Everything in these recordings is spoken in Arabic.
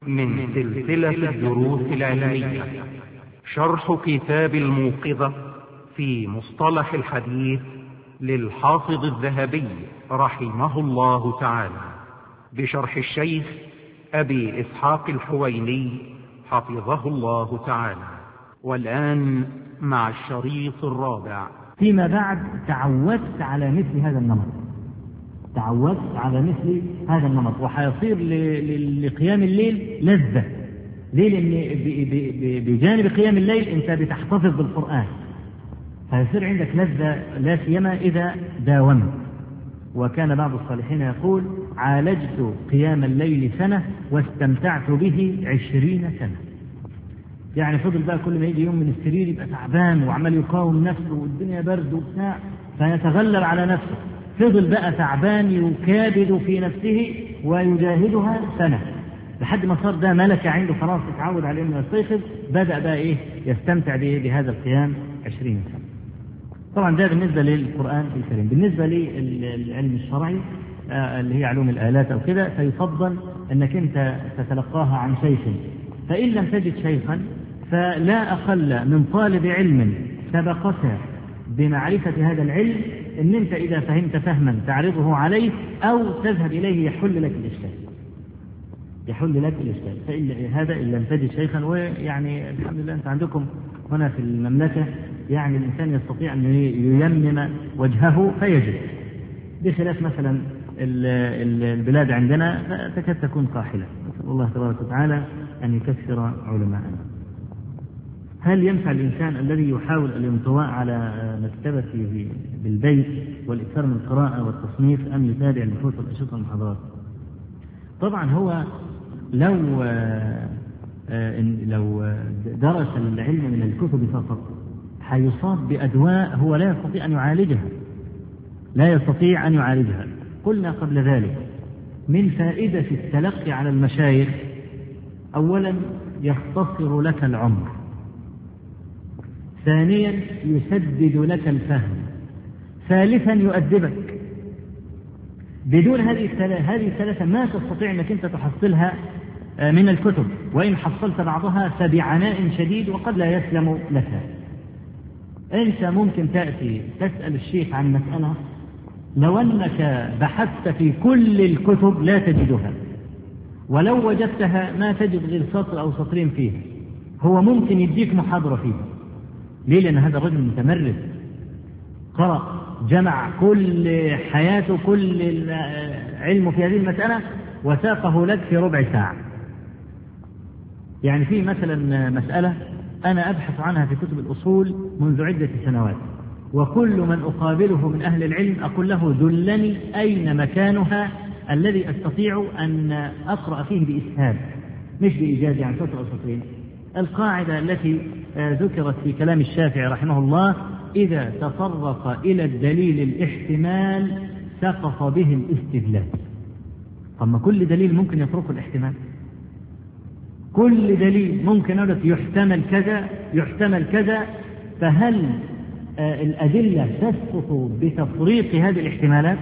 من سلسلة الدروس العلمية شرح كتاب الموقظة في مصطلح الحديث للحافظ الذهبي رحمه الله تعالى بشرح الشيخ أبي إسحاق الحويني حفظه الله تعالى. والآن مع الشريط الرابع. فيما بعد تعودت على مثل هذا النمط، وحيصير لقيام الليل لذة. ليه؟ لأن بجانب قيام الليل أنت بتحتفظ بالقرآن، فيصير عندك لذة، لا سيما إذا داومت. وكان بعض الصالحين يقول: عالجت قيام الليل سنة واستمتعت به 20 سنة. يعني فضل بقى كل ما يجي يوم من السرير يبقى تعبان وعمال يقاوم نفسه والدنيا برد وبتاع، فيتغلب على نفسه. فضل بقى تعبان يكابد في نفسه ويجاهدها سنة، لحد ما صار ده ملكة عنده، خلاص اتعود على انه يستيقظ، بدأ بقى يستمتع بهذا القيام 20 سنة. طبعا ده بالنسبة للقرآن الكريم. بالنسبة للعلم الشرعي اللي هي علوم الآلات أو كده، فيفضل أنك أنت تتلقاها عن شيخ، فإن لم تجد شيخا فلا أقل من طالب علم سبقك بمعرفة هذا العلم، أن أنت إذا فهمت فهما تعرضه عليه أو تذهب إليه يحل لك الإشكال. فإن هذا إن لم تجد شيخا. ويعني الحمد لله أنت عندكم هنا في المملكة يعني الإنسان يستطيع أن ييمم وجهه فيجد، بخلاف مثلا البلاد عندنا تكاد تكون قاحلة. نسأل الله تبارك وتعالى أن يكثر علماءنا. هل ينفع الإنسان الذي يحاول الانطواء على مكتبته بالبيت والإكثار من القراءة والتصنيف أن يتابع البحوث والأنشطة والمحاضرات؟ طبعا هو لو درس العلم من الكتب فقط حيصاب بأدواء هو لا يستطيع أن يعالجها. قلنا قبل ذلك من فائدة التلقي على المشايخ: أولا يختصر لك العمر، ثانيا يسدد لك الفهم، ثالثا يؤدبك. بدون هذه الثلاثة ما تستطيع أنك أنت تحصلها من الكتب، وإن حصلت بعضها فبعناء شديد وقد لا يسلم لك. أنت ممكن تأتي تسأل الشيخ عن مسألة لو أنك بحثت في كل الكتب لا تجدها، ولو وجدتها ما تجد غير سطر أو سطرين فيها. هو ممكن يديك محاضرة فيها. ليه؟ لأن هذا الرجل متمرس، قرأ، جمع كل حياته، كل علمه في هذه المسألة وساقه لك في ربع ساعة. يعني في مثلا مسألة أنا أبحث عنها في كتب الأصول منذ عدة سنوات، وكل من أقابله من أهل العلم أقول له: دلني أين مكانها الذي أستطيع أن أقرأ فيه بإسهاب، مش بإيجاز يعني سطر أو سطرين. القاعدة التي ذكرت في كلام الشافعي رحمه الله: إذا تطرق إلى الدليل الاحتمال سقط به الاستدلال. طب كل دليل ممكن يطرق الاحتمال، كل دليل ممكن أقول يحتمل كذا يحتمل كذا، فهل الأدلة تسقط بتفريق هذه الاحتمالات؟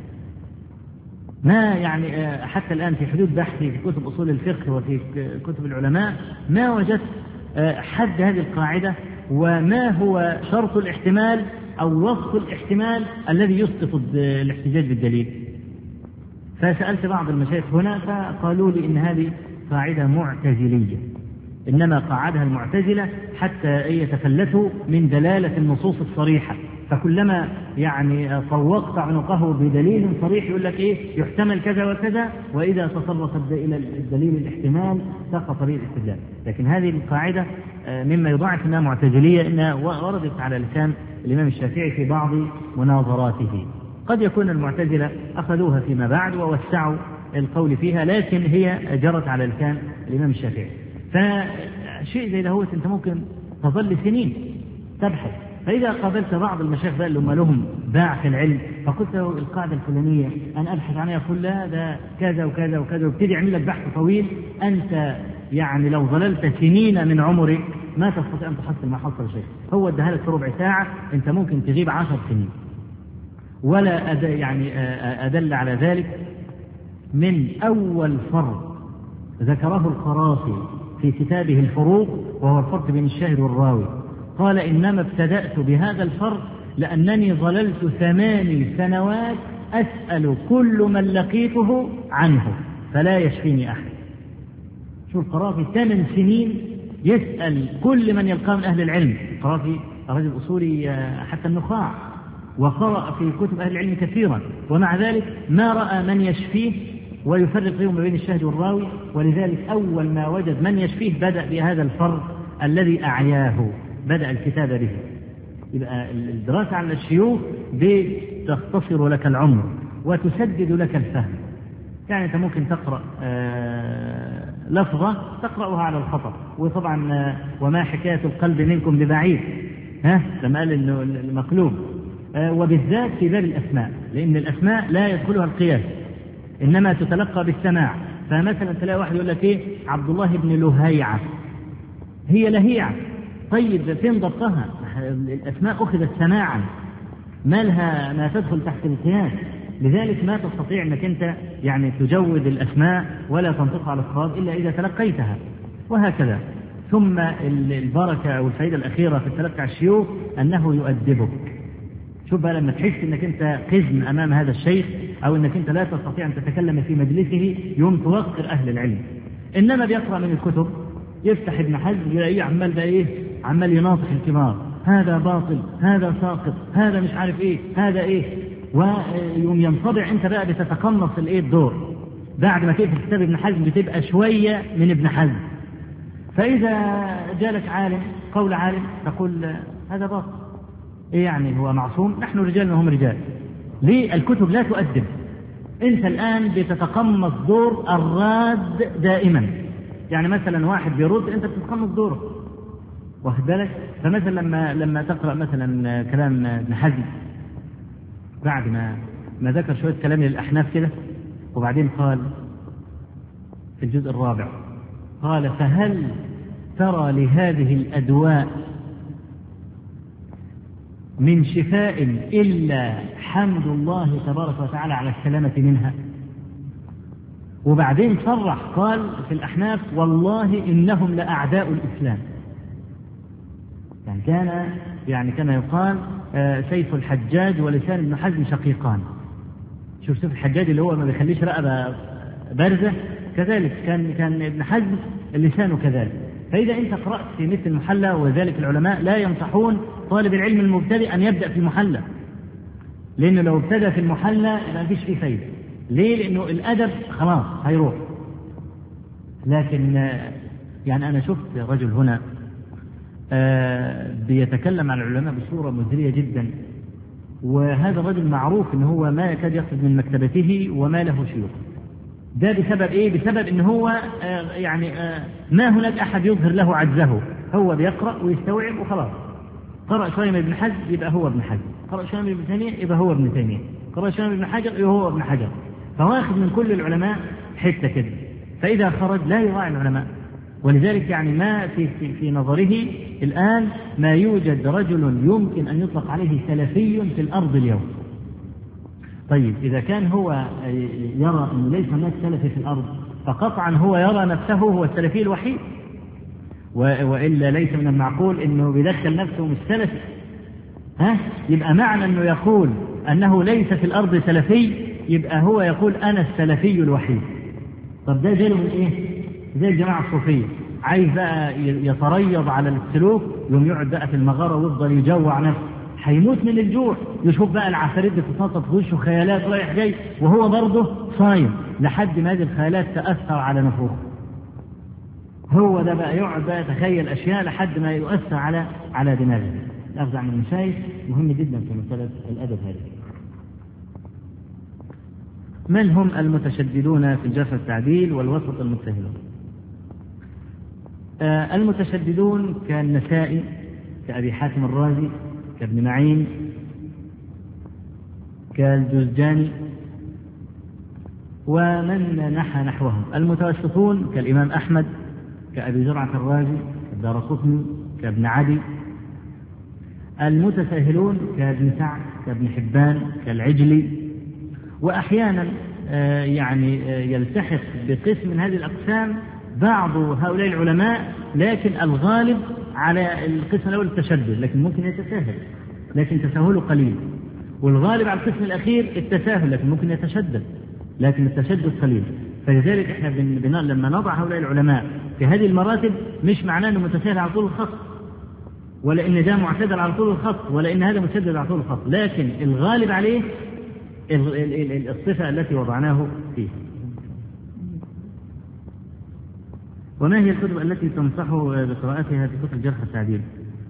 ما يعني حتى الآن في حدود بحثي في كتب أصول الفقه وفي كتب العلماء ما وجدت حد هذه القاعدة، وما هو شرط الاحتمال أو وصف الاحتمال الذي يسقط الاحتجاج بالدليل. فسألت بعض المشايخ هنا فقالوا لي إن هذه قاعدة معتزلية، إنما قاعدها المعتزلة حتى يتفلتوا من دلالة النصوص الصريحة، فكلما يعني طوقت عنقه بدليل صريح يقول لك يحتمل كذا وكذا، وإذا تطرق إلى الدليل الاحتمال سقط به الاستدلال. لكن هذه القاعدة مما يضاعف أنها معتزلية، إنها وردت على لسان الإمام الشافعي في بعض مناظراته. قد يكون المعتزلة أخذوها فيما بعد ووسعوا القول فيها، لكن هي جرت على لسان الإمام الشافعي. فشيء زي دهوت أنت ممكن تظل سنين تبحث، فإذا قابلت بعض المشايخ بقى اللي هم لهم باع في العلم فقلت له القاعدة الفلانية أنا أبحث عنها، يقول لا ده كذا وكذا وكذا، وابتدي يعمل لك بحث طويل. أنت يعني لو ظللت سنين من عمرك ما تستطيع أن تحصل ما حصل شيء. هو ادها لك في ربع ساعة، أنت ممكن تغيب 10 سنين. ولا أدل على ذلك من أول فرض ذكره القرافي في كتابه الفروق، وهو الفرق بين الشاهد والراوي. قال: إنما ابتدأت بهذا الفرق لأنني ظللت 8 سنوات أسأل كل من لقيته عنه فلا يشفيني أحد. شو القرافي 8 سنين يسأل كل من يلقاه من أهل العلم. القرافي رجل أصولي حتى النخاع، وقرأ في كتب أهل العلم كثيرا، ومع ذلك ما رأى من يشفيه ويفرق فيهم بين الشاهد والراوي. ولذلك أول ما وجد من يشفيه بدأ بهذا الفرق الذي أعياه، بدأ الكتاب به. يبقى الدراسة عن الشيوخ بتختصر لك العمر وتسدد لك الفهم. يعني أنت ممكن تقرأ لفظة تقرأها على الخطأ، وطبعا وما حكاية القلب منكم ببعيد، لما قال إنه المقلوب، وبالذات في باب الأسماء، لأن الأسماء لا يدخلها القياس، إنما تتلقى بالسماع. فمثلا تلاقي واحد يقول لك إيه؟ عبد الله بن لهيعة، هي لهيعة. طيب فين ضبطها؟ الأسماء أخذت سماعا، ما لها ما تدخل تحت القياس. لذلك ما تستطيع أنك أنت يعني تجود الأسماء ولا تنطق على الصواب إلا إذا تلقيتها، وهكذا. ثم البركة أو الفائدة الأخيرة في التلقي على الشيوخ أنه يؤدبك. شوف بقى لما تحس أنك أنت قزم أمام هذا الشيخ، أو أنك أنت لا تستطيع أن تتكلم في مجلسه، يوم توقر أهل العلم. إنما بيقرأ من الكتب، يفتح ابن حزم يلاقيه عمال بقى إيه؟ عمال يناطح الكبار، هذا باطل، هذا ساقط، هذا مش عارف إيه، هذا إيه، ويوم ينطبع أنت بقى بتتقمص الإيه الدور. بعد ما تقفل كتاب ابن حزم بتبقى شوية من ابن حزم. فإذا جالك عالم قول عالم تقول هذا باطل. إيه يعني هو معصوم؟ نحن رجال وهم رجال. ليه؟ الكتب لا تؤدب. أنت الآن بتتقمص دور الراد دائما. يعني مثلا واحد بيرد أنت بتتقمص دوره، واخد بالك؟ فمثلا لما تقرأ مثلا كلام ابن حزم بعد ما ذكر شوية كلام للأحناف كده، وبعدين قال في الجزء الرابع قال: فهل ترى لهذه الأدواء من شفاء إلا حمد الله تبارك وتعالى على السلامة منها. وبعدين صرح قال في الأحناف: والله إنهم لأعداء الإسلام. يعني كان يقال سيف الحجاج ولسان ابن حزم شقيقان. شوف سيف الحجاج اللي هو ما بيخليش رقبة بارزة، كذلك كان ابن حزم لسانه كذلك. فإذا أنت قرأت في مثل المحلى، وذلك العلماء لا ينصحون طالب العلم المبتدئ أن يبدأ في المحلى، لأنه لو ابتدأ في المحلى ما فيش فيه فايدة. ليه؟ لأنه الأدب خلاص هيروح. لكن يعني أنا شفت رجل هنا بيتكلم عن العلماء بصورة مزرية جدا، وهذا الرجل معروف إن هو ما يكاد يخرج من مكتبته وما له شيوخ. ده بسبب إيه؟ بسبب إن هو ما هناك أحد يظهر له عجزه، هو بيقرأ ويستوعب وخلاص. قرأ شوية من ابن حزم يبقى هو ابن حزم، قرأ شوية من ابن تيمية يبقى هو ابن تيمية، قرأ شوية من ابن حجر يبقى هو ابن حجر. فواخذ من كل العلماء حتة كده، فإذا خرج لا يراعي العلماء. ولذلك يعني ما في نظره الآن ما يوجد رجل يمكن أن يطلق عليه سلفي في الأرض اليوم. طيب إذا كان هو يرى أن ليس هناك سلفي في الأرض، فقطعا هو يرى نفسه هو السلفي الوحيد، وإلا ليس من المعقول أنه بيدخل نفسه مش سلفي. يبقى معنى أنه يقول أنه ليس في الأرض سلفي، يبقى هو يقول أنا السلفي الوحيد. طب ده جاله من إيه؟ زي الجماعة الصوفية، عايز بقى يتريض على السلوك، يوم يقعد بقى في المغارة ويفضل يجوع نفسه، هيموت من الجوع. يشوف بقى العفاريت بتتنطط في وشه خيالات رايح جاي، وهو برضه صايم لحد ما هذه الخيالات تأثر على نفوخه. هو ده بقى يقعد بقى يتخيل أشياء لحد ما يؤثر على دماغه. الأخذ عن المشايخ مهم جدا في مسألة الأدب هذه. من هم المتشددون في الجرح والتعديل والوسط المتساهلون؟ المتشددون كالنسائي، كأبي حاتم الرازي، كابن معين، كالجوزجاني، ومن نحى نحوهم. المتوسطون كالإمام أحمد، كأبي زرعة الرازي، كالدارقطني، كابن عدي. المتساهلون كابن سعد، كابن حبان، كالعجلي. وأحيانا يعني يلتحق بقسم من هذه الأقسام بعض هؤلاء العلماء، لكن الغالب على القسم الأول التشدد، لكن ممكن يتساهل، لكن تساهله قليل. والغالب على القسم الأخير التساهل، لكن ممكن يتشدد، لكن التشدد قليل. فلذلك احنا لما نضع هؤلاء العلماء في هذه المراتب مش معناه انه متساهل على طول الخط، ولا ان ده معتدل على طول الخط، ولا ان هذا مشدد على طول الخط، لكن الغالب عليه الصفة التي وضعناه فيه. وما هي الكتب التي تنصح بقراءتها في كتب الجرح والتعديل؟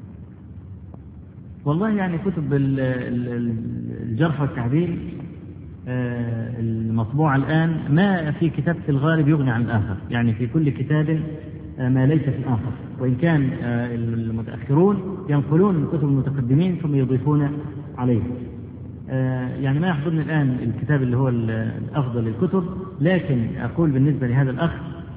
والله يعني كتب الجرح والتعديل المطبوع الآن ما في كتاب في الغالب يغني عن الآخر، يعني في كل كتاب ما ليس في الآخر، وإن كان المتأخرون ينقلون من كتب المتقدمين ثم يضيفون عليه. يعني ما يحضرني الآن الكتاب اللي هو الأفضل للكتب، لكن أقول بالنسبة لهذا الأخ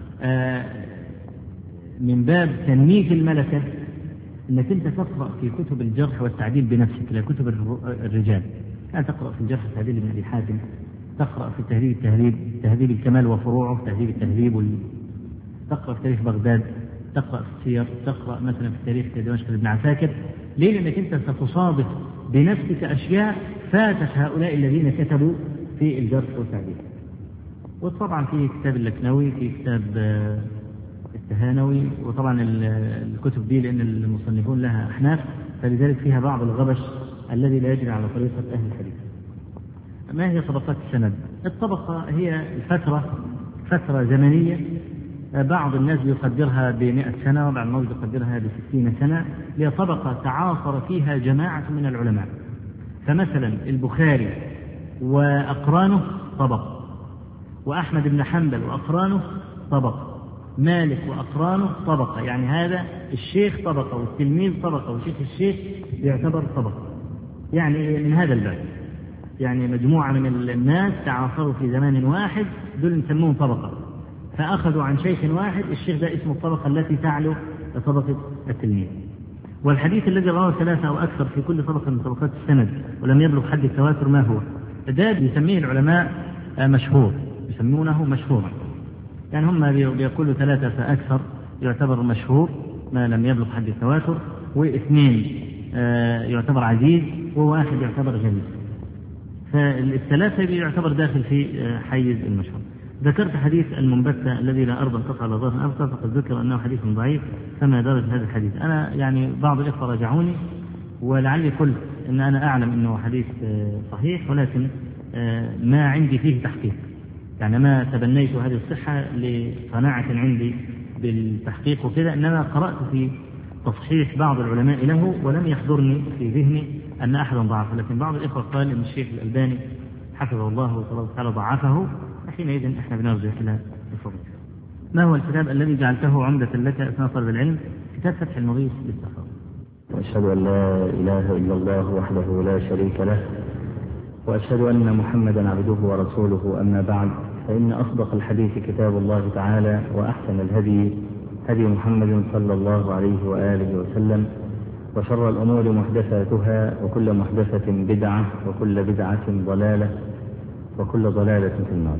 من باب تنمية الملكة أنك أنت تقرأ في كتب الجرح والتعديل بنفسك، لا كتب الرجال. يعني تقرأ في الجرح والتعديل لابن أبي حاتم، تقرأ في تهذيب الكمال وفروعه، تهذيب التهذيب، تقرأ في تاريخ بغداد، تقرأ في السير، تقرأ مثلا في تاريخ دمشق لابن عساكر. ليه؟ لأنك أنت ستصادف بنفسك أشياء فاتت هؤلاء الذين كتبوا في الجرح والتعديل. وطبعا في كتاب اللكنوي، في كتاب التهانوي، وطبعا الكتب دي لأن المصنفون لها أحناف، فلذلك فيها بعض الغبش الذي لا يجري على طريقة أهل الحديث. ما هي طبقات السند؟ الطبقة هي فترة زمنية، بعض الناس يقدرها ب100 سنة، وبعض الناس يقدرها ب60 سنة، هي طبقة تعاصر فيها جماعة من العلماء. فمثلا البخاري وأقرانه طبقة، وأحمد بن حنبل وأقرانه طبقة، مالك وأقرانه طبقة، يعني هذا الشيخ طبقة والتلميذ طبقة وشيخ الشيخ يعتبر طبقة، يعني من هذا الباب. يعني مجموعة من الناس تعاصروا في زمان واحد، دول نسموهم طبقة، فأخذوا عن شيخ واحد، الشيخ ده اسمه الطبقة التي تعلو طبقة التلميذ. والحديث الذي رواه 3 أو أكثر في كل طبقة من طبقات السند ولم يبلغ حد التواتر ما هو؟ ده يسميه العلماء مشهور، يسمونه مشهورا، يعني هم بيقولوا 3 فأكثر يعتبر مشهور ما لم يبلغ حد التواتر، و2 يعتبر عزيز، و1 يعتبر جليل. فالثلاثة يعتبر داخل في حيز المشهور. ذكرت حديث المنبتة الذي لا أرض انقطع على ظهر أبقى، فقد ذكر أنه حديث ضعيف، فما درجة هذا الحديث؟ أنا يعني بعض الإخوة راجعوني ولعلي قلت أن أنا أعلم أنه حديث صحيح، ولكن ما عندي فيه تحقيق، يعني ما تبنيت هذه الصحة لقناعة عندي بالتحقيق وكذا، إنما قرأت في تصحيح بعض العلماء له ولم يحضرني في ذهني أن أحدا ضعفه، لكن بعض الإخوة قال أن الشيخ الألباني حفظه الله وتعالى ضعفه، حينئذ احنا بنرجع إلى الفضل. ما هو الكتاب الذي جعلته عمدة لك أثناء طلب العلم؟ كتاب فتح المغيث للسخاوي. وأشهد أن لا إله إلا الله وحده لا شريك له، وأشهد أن محمدا عبده ورسوله، أما بعد، فإن أصدق الحديث كتاب الله تعالى، وأحسن الهدي هدي محمد صلى الله عليه وآله وسلم، وشر الأمور محدثاتها، وكل محدثة بدعة، وكل بدعة ضلالة، وكل ضلالة في النار.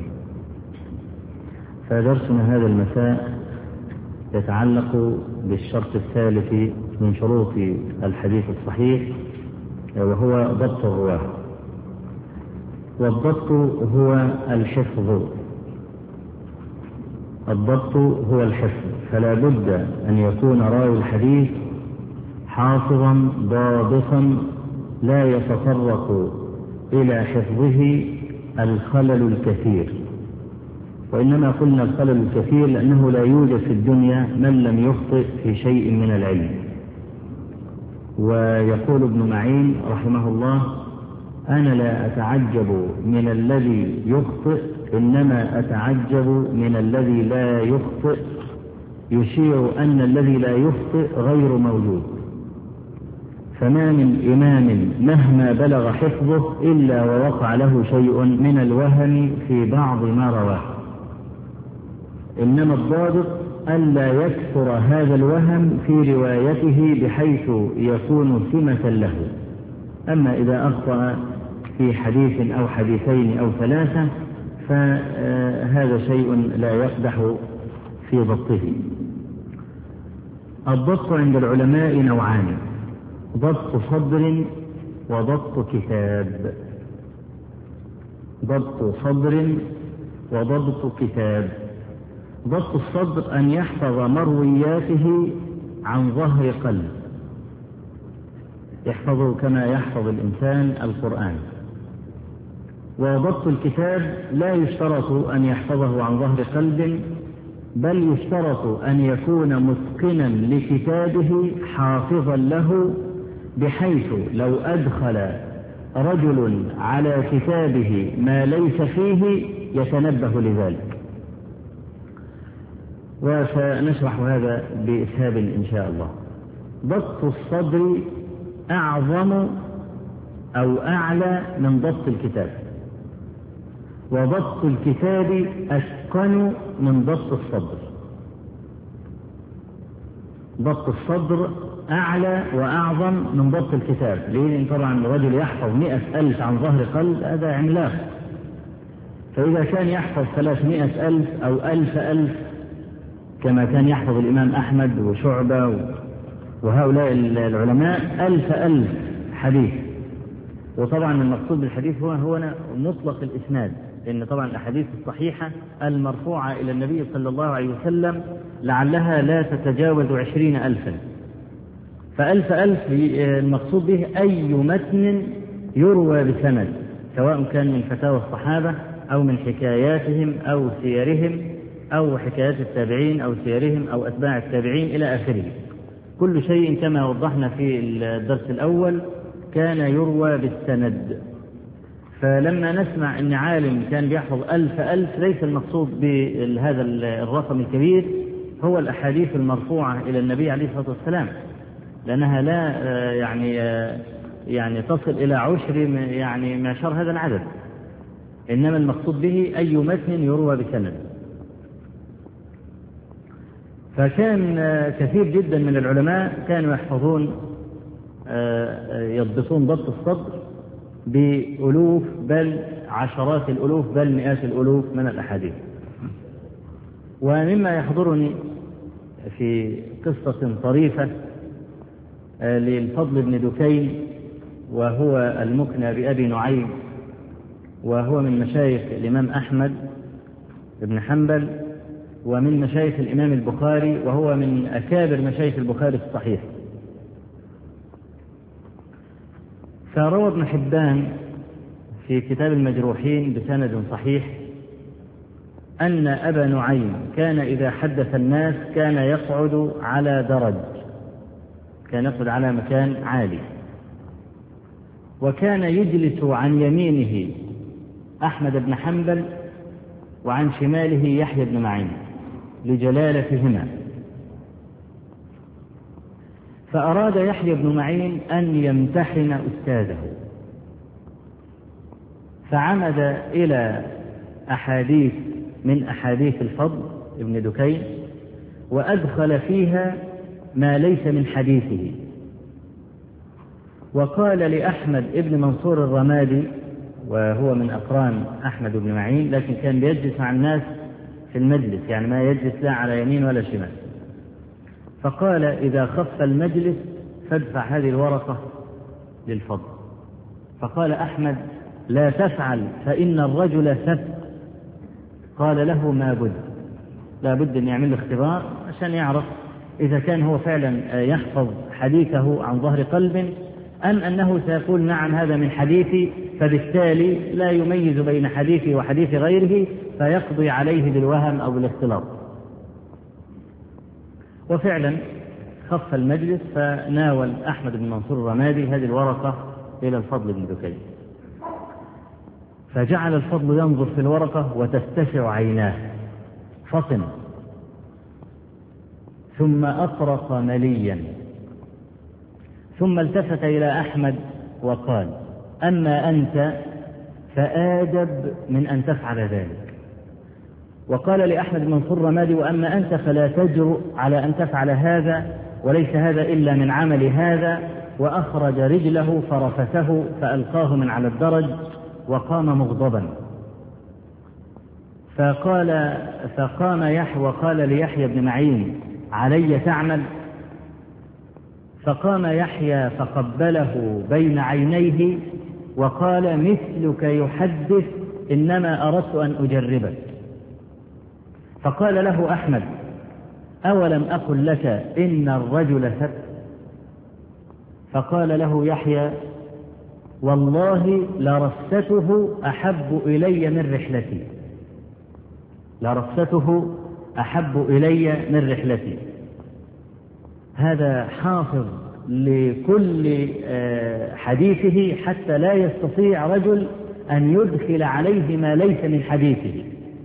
فدرسنا هذا المساء يتعلق بالشرط الثالث من شروط الحديث الصحيح، وهو ضبط الرواة. والضبط هو الحفظ، الضبط هو الحفظ، فلا بد أن يكون راوي الحديث حافظا ضابطا لا يتطرق إلى حفظه الخلل الكثير. وإنما قلنا الخلل الكثير لأنه لا يوجد في الدنيا من لم يخطئ في شيء من العلم. ويقول ابن معين رحمه الله: أنا لا أتعجب من الذي يخطئ، إنما أتعجب من الذي لا يخطئ، يشير أن الذي لا يخطئ غير موجود. فما من إمام مهما بلغ حفظه إلا ووقع له شيء من الوهم في بعض ما رواه، إنما الضابط ألا يكثر هذا الوهم في روايته بحيث يكون سمة له. أما إذا أخطأ في حديث أو حديثين أو 3 فهذا شيء لا يقدح في ضبطه. الضبط عند العلماء نوعان: ضبط صدر وضبط كتاب. ضبط صدر وضبط كتاب. ضبط الصدر أن يحفظ مروياته عن ظهر قلب، يحفظه كما يحفظ الإنسان القرآن. وضبط الكتاب لا يشترط أن يحفظه عن ظهر قلب، بل يشترط أن يكون متقنا لكتابه حافظا له، بحيث لو أدخل رجل على كتابه ما ليس فيه يتنبه لذلك. وسنشرح هذا بإسهاب إن شاء الله. ضبط الصدر أعظم أو أعلى من ضبط الكتاب، وضبط الكتاب أتقن من ضبط الصدر. ضبط الصدر أعلى وأعظم من ضبط الكتاب. لأن طبعا الرجل يحفظ 100,000 عن ظهر قلب هذا عملاق، فإذا كان يحفظ 300,000 أو 1000,000 كما كان يحفظ الإمام أحمد وشعبة وهؤلاء العلماء 1000,000 حديث. وطبعا المقصود بالحديث هو مطلق الإسناد، لأن طبعا الأحاديث الصحيحة المرفوعة إلى النبي صلى الله عليه وسلم لعلها لا تتجاوز 20,000. ف1000,000 المقصود به أي متن يروى بسند، سواء كان من فتاوى الصحابة أو من حكاياتهم أو سيرهم أو حكايات التابعين أو سيرهم أو أتباع التابعين إلى آخره. كل شيء كما وضحنا في الدرس الأول كان يروى بالسند. فلما نسمع أن عالم كان بيحفظ 1000,000 ليس المقصود بهذا الرقم الكبير هو الأحاديث المرفوعة إلى النبي عليه الصلاة والسلام، لأنها لا يعني تصل إلى 10 يعني معشار هذا العدد، إنما المقصود به أي متن يروى بسند. فكان كثير جدا من العلماء كانوا يحفظون يضبطون ضبط الصدر بألوف بل عشرات الألوف بل مئات الألوف من الأحاديث. ومما يحضرني في قصة طريفة للفضل بن دكين، وهو المكنى بأبي نعيم، وهو من مشايخ الإمام أحمد بن حنبل ومن مشايخ الإمام البخاري، وهو من أكابر مشايخ البخاري في الصحيح. فروى ابن حبان في كتاب المجروحين بسند صحيح أن أبا نعيم كان إذا حدث الناس كان يقعد على درج، كان يقعد على مكان عالي، وكان يجلس عن يمينه أحمد بن حنبل وعن شماله يحيى بن معين لجلالتهما. فأراد يحيى بن معين أن يمتحن أستاذه، فعمد إلى أحاديث من أحاديث الفضل ابن دكين وأدخل فيها ما ليس من حديثه، وقال لأحمد ابن منصور الرمادي، وهو من أقران أحمد بن معين لكن كان بيجلس مع الناس في المجلس، يعني ما يجلس لا على يمين ولا شمال، فقال إذا خف المجلس فادفع هذه الورقة للفضل. فقال أحمد لا تفعل فإن الرجل ثبت. قال له ما بد، لا بد أن يعمل اختبار عشان يعرف إذا كان هو فعلا يحفظ حديثه عن ظهر قلب أم أنه سيقول نعم هذا من حديثي، فبالتالي لا يميز بين حديثي وحديث غيره فيقضي عليه بالوهم أو بالاختلاط. وفعلا خف المجلس فناول أحمد بن منصور الرمادي هذه الورقة إلى الفضل بن دكين، فجعل الفضل ينظر في الورقة وتستشع عيناه فطن، ثم أطرق مليا، ثم التفت إلى أحمد وقال أما أنت فآدب من أن تفعل ذلك. وقال لأحمد بن منصور الرمادي وأما أنت فلا تجرؤ على أن تفعل هذا، وليس هذا إلا من عمل هذا. وأخرج رجله فرفسه فألقاه من على الدرج وقام مغضبا. فقام يحيى وقال ليحيى بن معين: علي تعمل؟ فقام يحيى فقبله بين عينيه وقال: مثلك يحدث، إنما أردت أن أجربك. فقال له أحمد: أولم أقل لك إن الرجل ثب؟ فقال له يحيى: والله لرثته أحب إلي من رحلتي، لرثته أحب إلي من رحلتي. هذا حافظ لكل حديثه حتى لا يستطيع رجل أن يدخل عليه ما ليس من حديثه.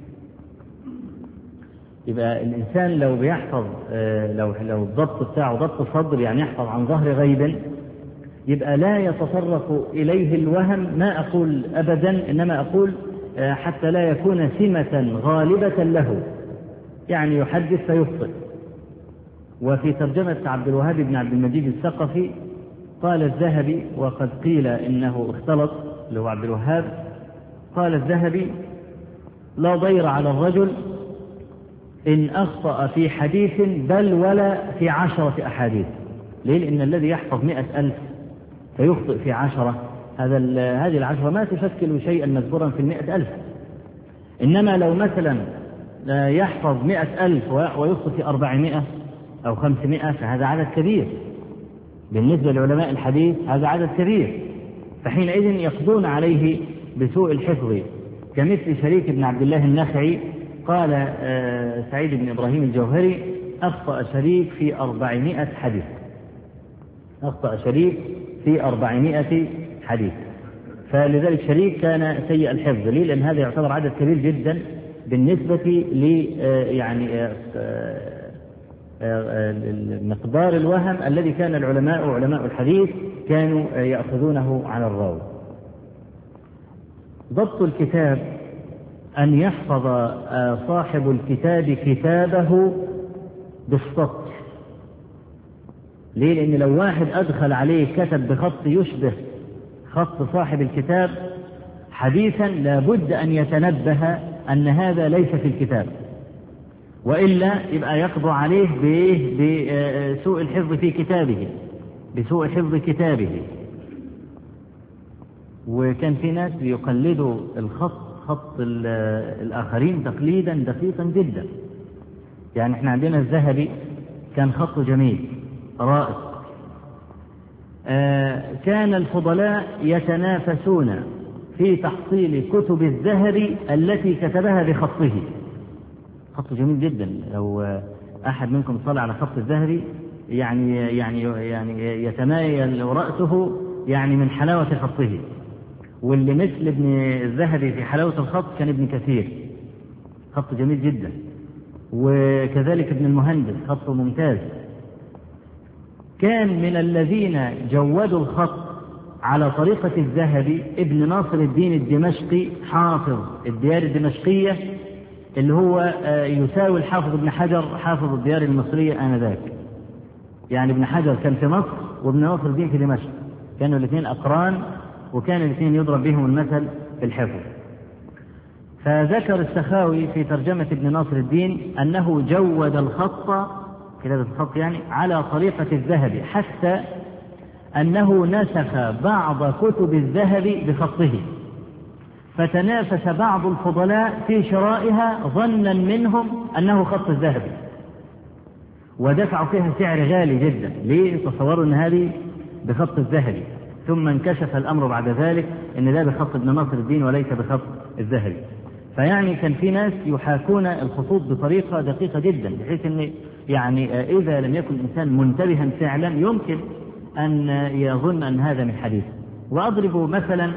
يبقى الإنسان لو بيحفظ لو الضبط بتاعه ضبط صدر، يعني يحفظ عن ظهر غيب، يبقى لا يتطرق إليه الوهم. ما أقول أبدا، إنما أقول حتى لا يكون سمة غالبة له، يعني يحدث فيخطئ. وفي ترجمة عبد الوهاب بن عبد المجيد الثقفي قال الذهبي، وقد قيل إنه اختلط اللي هو عبد الوهاب، قال الذهبي: لا ضير على الرجل إن أخطأ في حديث بل ولا في 10 أحاديث. ليه؟ لأن الذي يحفظ 100,000 فيخطئ في 10، هذه 10 ما تشكل شيئا مذكورا في 100,000. إنما لو مثلا يحفظ 100,000 ويخطئ في 400 أو 500 فهذا عدد كبير بالنسبة لعلماء الحديث، هذا عدد كبير، فحينئذ يقضون عليه بسوء الحفظ. كمثل شريك بن عبد الله النخعي قال سعيد بن إبراهيم الجوهري: أخطأ شريك في 400 حديث، أخطأ شريك في 400 حديث. فلذلك شريك كان سيء الحفظ. ليه؟ لأن هذا يعتبر عدد كبير جدا بالنسبة ل يعني مقدار الوهم الذي كان العلماء وعلماء الحديث كانوا يأخذونه على الراوي. ضبط الكتاب أن يحفظ صاحب الكتاب كتابه بالسطر. ليه؟ لأن لو واحد أدخل عليه كتب بخط يشبه خط صاحب الكتاب حديثا لابد أن يتنبه أن هذا ليس في الكتاب، وإلا يبقى يقضى عليه بسوء الحفظ في كتابه، بسوء حفظ كتابه. وكان في ناس يقلدوا خط الآخرين تقليدا دقيقا جدا. يعني احنا عندنا الذهبي كان خطه جميل رائق. كان الفضلاء يتنافسون في تحصيل كتب الذهبي التي كتبها بخطه، خط جميل جدا. لو أحد منكم صلى على خط الذهبي يعني يتمايل رأسه يعني من حلاوة خطه. واللي مثل ابن الذهبي في حلاوة الخط كان ابن كثير، خط جميل جدا. وكذلك ابن المهندس خطه ممتاز. كان من الذين جودوا الخط على طريقة الذهبي ابن ناصر الدين الدمشقي حافظ الديار الدمشقية، اللي هو يساوي الحافظ ابن حجر حافظ الديار المصرية آنذاك. يعني ابن حجر كان في مصر وابن ناصر الدين في دمشق، كانوا الاثنين أقران، وكان الاثنين يضرب بهم المثل في الحفظ. فذكر السخاوي في ترجمة ابن ناصر الدين أنه جود الخط، كتابة الخط يعني، على طريقة الذهبي، حتى أنه نسخ بعض كتب الذهبي بخطه، فتنافس بعض الفضلاء في شرائها ظنا منهم أنه خط الذهبي، ودفعوا فيها سعر غالي جدا. ليه؟ تصوروا أن هذه بخط الذهبي، ثم انكشف الأمر بعد ذلك أن ده بخط ابن ناصر الدين وليس بخط الذهبي. فيعني كان في ناس يحاكون الخطوط بطريقة دقيقة جدا، بحيث أن يعني إذا لم يكن الإنسان منتبها فعلا يمكن أن يظن أن هذا من حديث. وأضرب مثلا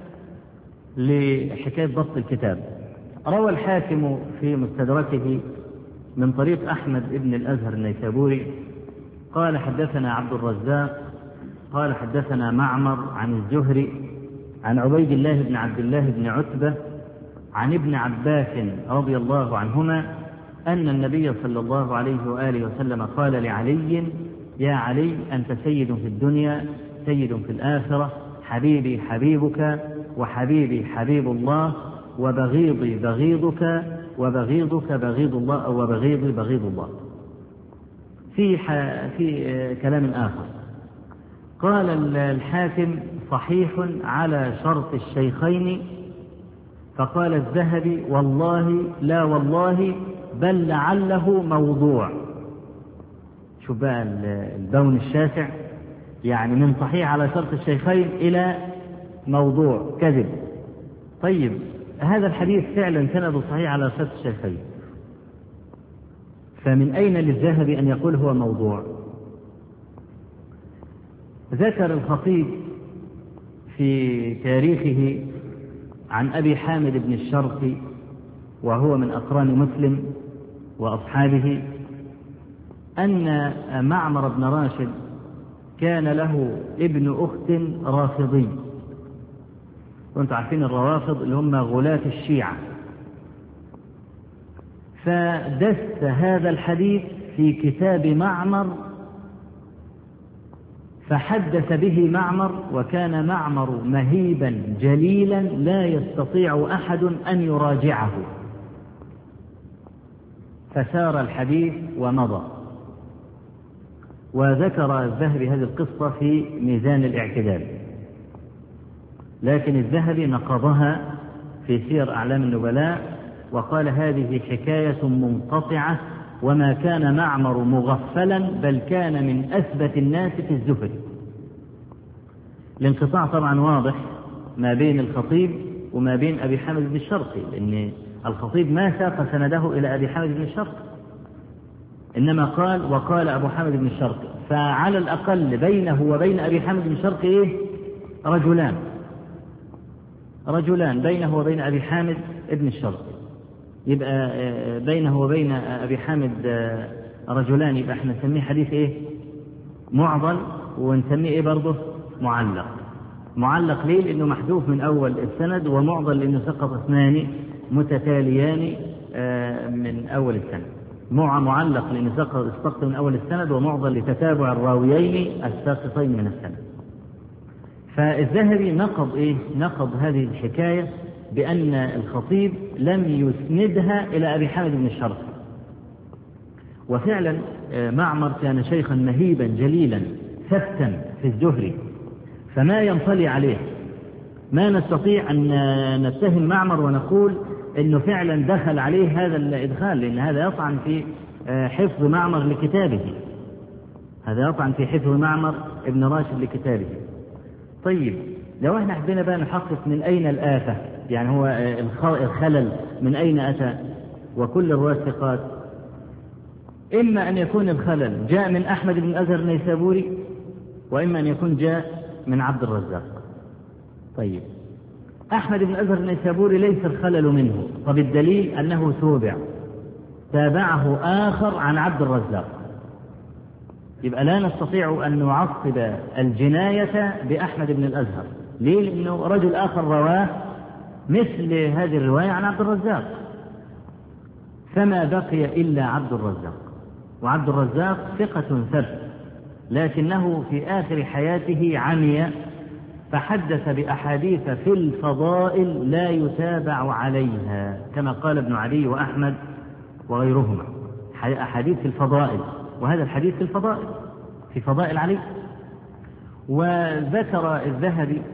لحكاية ضبط الكتاب. روى الحاكم في مستدركه من طريق أحمد بن الأزهر النيسابوري قال: حدثنا عبد الرزاق قال حدثنا معمر عن الزهري عن عبيد الله بن عبد الله بن عتبة عن ابن عباس رضي الله عنهما أن النبي صلى الله عليه وآله وسلم قال لعلي: يا علي، أنت سيد في الدنيا سيد في الآخرة، حبيبي حبيبك، وحبيبي حبيب الله، وبغيضي بغيضك، وبغيضك بغيض الله أو وبغيضي بغيض الله. في كلام آخر قال الحاكم صحيح على شرط الشيخين، فقال الذهبي والله لا والله بل لعله موضوع. شوف بقى البون الشاسع، يعني من صحيح على شرط الشيخين إلى موضوع كذب. طيب هذا الحديث فعلا سنده صحيح على شرط الشيخين، فمن أين للذهبي أن يقول هو موضوع؟ ذكر الخطيب في تاريخه عن أبي حامد بن الشرقي وهو من أقران مسلم وأصحابه أن معمر بن راشد كان له ابن أخت رافضي، وانتم عارفين الروافض اللي هم غلاة الشيعة، فدس هذا الحديث في كتاب معمر فحدث به معمر، وكان معمر مهيبا جليلا لا يستطيع أحد أن يراجعه، فسار الحديث ومضى. وذكر الذهبي هذه القصة في ميزان الاعتدال، لكن الذهبي نقضها في سير أعلام النبلاء وقال هذه حكاية منقطعة، وما كان معمر مغفلا بل كان من أثبت الناس في الزهد. الانقطاع طبعا واضح ما بين الخطيب وما بين أبي حامد بن الشرقي، لأن الخطيب ما ساق سنده إلى أبي حامد بن الشرقي، إنما قال وقال أبو حامد بن الشرقي، فعلى الأقل بينه وبين أبي حامد بن الشرقي إيه؟ رجلان بينه وبين أبي حامد بن الشرقي، يبقى بينه وبين أبي حامد رجلان، يبقى احنا نسميه حديث إيه؟ معضل، ونسميه إيه برضه؟ معلق ليه؟ لأنه محذوف من أول السند، ومعضل لأنه سقط اثنان متتاليان من أول السند. معلق لأنه سقط من أول السند، ومعضل لتتابع الراويين الساقطين من السند. فالذهبي نقض هذه الحكاية بأن الخطيب لم يسندها إلى أبي حامد بن الشرقي. وفعلا معمر كان شيخا مهيبا جليلا ثبتا في الزهري، فما ينطلي عليه، ما نستطيع أن نتهم معمر ونقول أنه فعلا دخل عليه هذا الإدخال، لأن هذا يطعن في حفظ معمر لكتابه، هذا يطعن في حفظ معمر ابن راشد لكتابه. طيب لو احنا حبينا بقى نحقق من أين الآفة، يعني هو الخلل من أين أتى، وكل الرواة ثقات، إما أن يكون الخلل جاء من أحمد بن الأزهر النيسابوري، وإما أن يكون جاء من عبد الرزاق. طيب أحمد بن الأزهر النيسابوري ليس الخلل منه، طب الدليل أنه تابعه آخر عن عبد الرزاق، يبقى لا نستطيع أن نعصب الجناية بأحمد بن الأزهر. ليه؟ لأنه رجل آخر رواه مثل هذه الرواية عن عبد الرزاق، فما بقي إلا عبد الرزاق، وعبد الرزاق ثقة ثبت، لكنه في آخر حياته عمي، فحدث بأحاديث في الفضائل لا يتابع عليها، كما قال ابن علي وأحمد وغيرهما، أحاديث في الفضائل، وهذا الحديث في الفضائل، في فضائل علي. وذكر الذهبي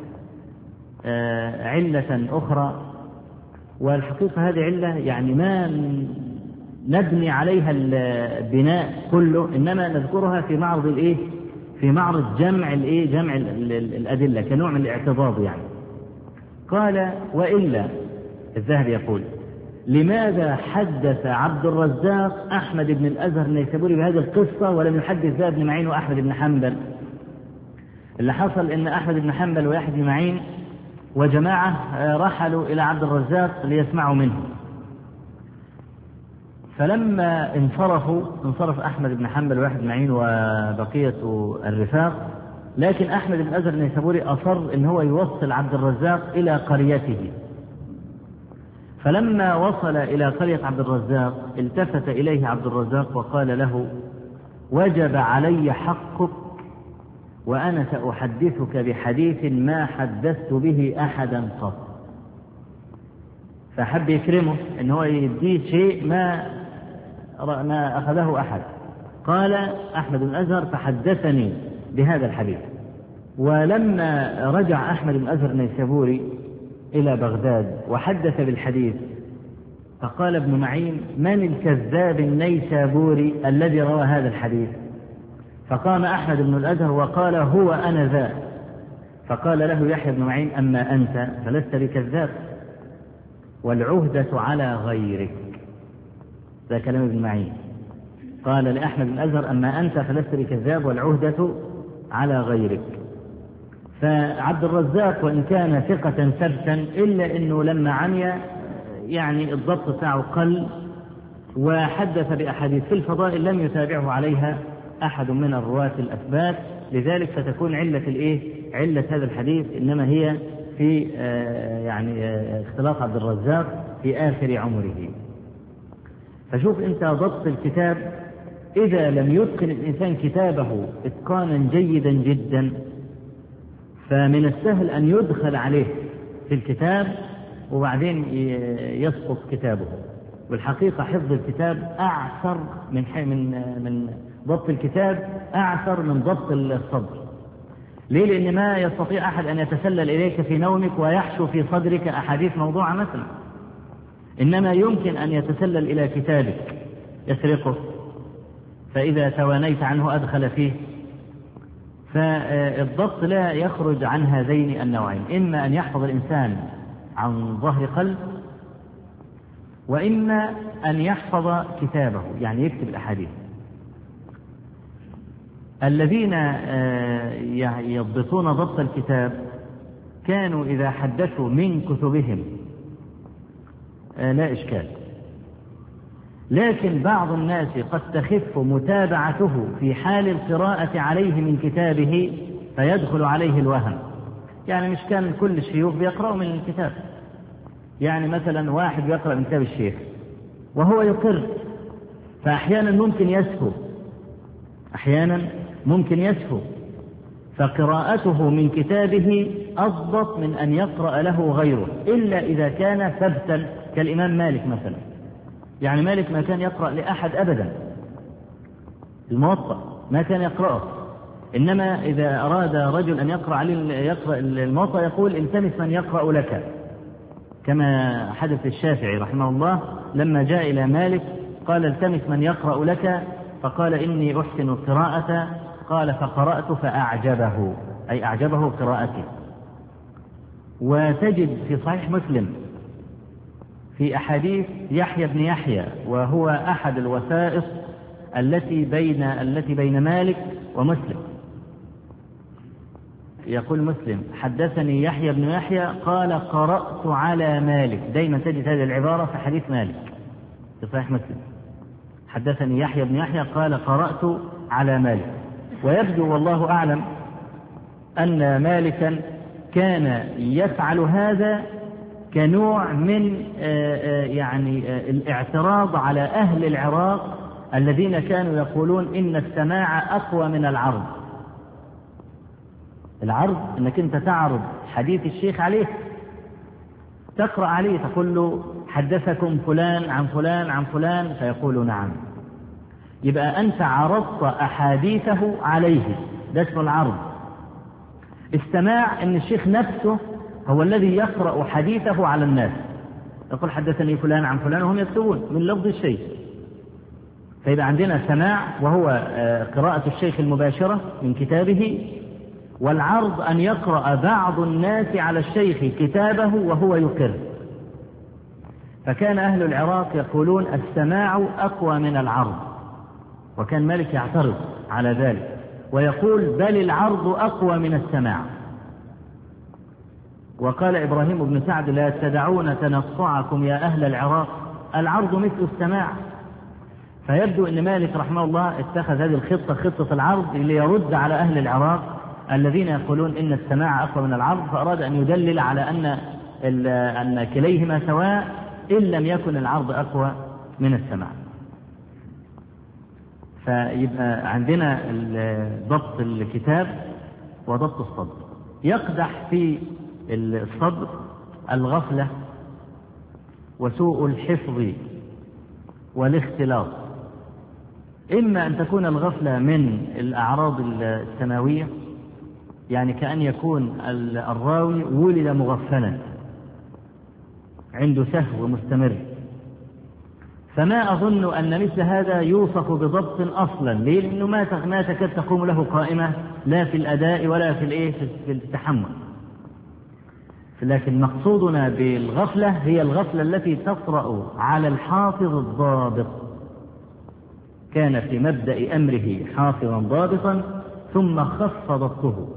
علة أخرى، والحقيقة هذه علة يعني ما نبني عليها البناء كله، إنما نذكرها في معرض الإيه؟ في معرض جمع الأدلة كنوع من الاعتضاض يعني. قال وإلا، الذهبي يقول لماذا حدث عبد الرزاق أحمد بن الأزهر النيسابوري بهذه القصة ولم يحدث ذا بن معين وأحمد بن حنبل؟ اللي حصل إن أحمد بن حنبل ويحيى بن معين وجماعة رحلوا إلى عبد الرزاق ليسمعوا منه، فلما انصرف أحمد بن حنبل ويحيى بن معين وبقية الرفاق، لكن أحمد بن الأزهر النيسابوري أصر إن هو يوصل عبد الرزاق إلى قريته. فلما وصل إلى قرية عبد الرزاق التفت إليه عبد الرزاق وقال له وجب علي حقك، وأنا سأحدثك بحديث ما حدثت به أحدا قط. فحب يكرمه إن هو يديه شيء ما أخذه أحد. قال أحمد بن الأزهر فحدثني بهذا الحديث. ولما رجع أحمد بن الأزهر النيسابوري إلى بغداد وحدث بالحديث فقال ابن معين: من الكذاب النيسابوري الذي روى هذا الحديث؟ فقام أحمد بن الأزهر وقال: هو أنا ذا. فقال له يحيى بن معين: أما أنت فلست بكذاب والعهدة على غيرك. ذا كلام ابن معين. قال لأحمد بن الأزهر: أما أنت فلست بكذاب والعهدة على غيرك. فعبد الرزاق وإن كان ثقة ثبتا إلا أنه لما عمي يعني الضبط بتاعه قل، وحدث بأحاديث في الفضائل لم يتابعه عليها أحد من الرواة الأثبات، لذلك فتكون علة هذا الحديث إنما هي في اختلاط عبد الرزاق في آخر عمره. فشوف أنت ضبط الكتاب، إذا لم يتقن الإنسان كتابه إتقانا جيدا جدا فمن السهل أن يدخل عليه في الكتاب وبعدين يسقط كتابه. والحقيقة حفظ الكتاب أعسر من ضبط الكتاب، أعسر من ضبط الصدر. ليه؟ لأن ما يستطيع أحد أن يتسلل إليك في نومك ويحشو في صدرك أحاديث موضوعة مثلا، إنما يمكن أن يتسلل إلى كتابك يسرقه، فإذا توانيت عنه أدخل فيه. فالضبط لا يخرج عن هذين النوعين: إما أن يحفظ الإنسان عن ظهر قلب، وإما أن يحفظ كتابه يعني يكتب الأحاديث. الذين يضبطون ضبط الكتاب كانوا إذا حدثوا من كتبهم لا إشكال، لكن بعض الناس قد تخف متابعته في حال القراءة عليه من كتابه فيدخل عليه الوهم. يعني مش كان كل الشيوخ بيقرأوا من الكتاب، يعني مثلا واحد بيقرأ من كتاب الشيخ وهو يقر، فأحيانا ممكن يسهو، فقراءته من كتابه أضبط من أن يقرأ له غيره، إلا إذا كان ثبتا كالإمام مالك مثلا. يعني مالك ما كان يقرأ لأحد أبدا، الموطأ ما كان يقرأه، إنما إذا أراد رجل أن يقرأ الموطأ يقول: التمس من يقرأ لك، كما حدث الشافعي رحمه الله لما جاء إلى مالك قال: التمس من يقرأ لك، فقال: إني أحسن القراءة. قال: فقرأت فأعجبه، أي أعجبه قراءتي. وتجد في صحيح مسلم في أحاديث يحيى بن يحيى، وهو أحد الوسائط التي بين مالك ومسلم. يقول مسلم: حدثني يحيى بن يحيى قال: قرأت على مالك. دايما تجد هذه العبارة في حديث مالك في صحيح مسلم: حدثني يحيى بن يحيى قال: قرأت على مالك. ويبدو والله أعلم أن مالكا كان يفعل هذا كنوع من الاعتراض على أهل العراق الذين كانوا يقولون إن السماع أقوى من العرض. العرض أنك أنت تعرض حديث الشيخ عليه، تقرأ عليه، تقول له: حدثكم فلان عن فلان عن فلان، فيقول: نعم. يبقى أنت عرضت أحاديثه عليه، ده اسمه العرض. السماع أن الشيخ نفسه هو الذي يقرأ حديثه على الناس، يقول: حدثني فلان عن فلان، وهم يكتبون من لفظ الشيخ. فيبقى عندنا سماع وهو قراءة الشيخ المباشرة من كتابه، والعرض أن يقرأ بعض الناس على الشيخ كتابه وهو يقر. فكان أهل العراق يقولون السماع أقوى من العرض، وكان مالك يعترض على ذلك ويقول: بل العرض أقوى من السماع. وقال إبراهيم بن سعد: لا تدعون تنصعكم يا أهل العراق، العرض مثل السماع. فيبدو أن مالك رحمه الله اتخذ هذه الخطة، خطة العرض، ليرد على أهل العراق الذين يقولون إن السماع أقوى من العرض، فأراد أن يدلل على أن كليهما سواء إن لم يكن العرض أقوى من السماع. فيبقى عندنا ضبط الكتاب وضبط الصدر. يقدح في الصدر الغفلة وسوء الحفظ والاختلاط. إما أن تكون الغفلة من الأعراض السماوية، يعني كأن يكون الراوي ولد مغفلا عنده سهو مستمر، فما أظن أن مثل هذا يوصف بضبط أصلا. ليه؟ لأنه ما تكاد تقوم له قائمة لا في الأداء ولا في التحمل. لكن مقصودنا بالغفلة هي الغفلة التي تطرأ على الحافظ الضابط، كان في مبدأ أمره حافظا ضابطا ثم خف ضبطه،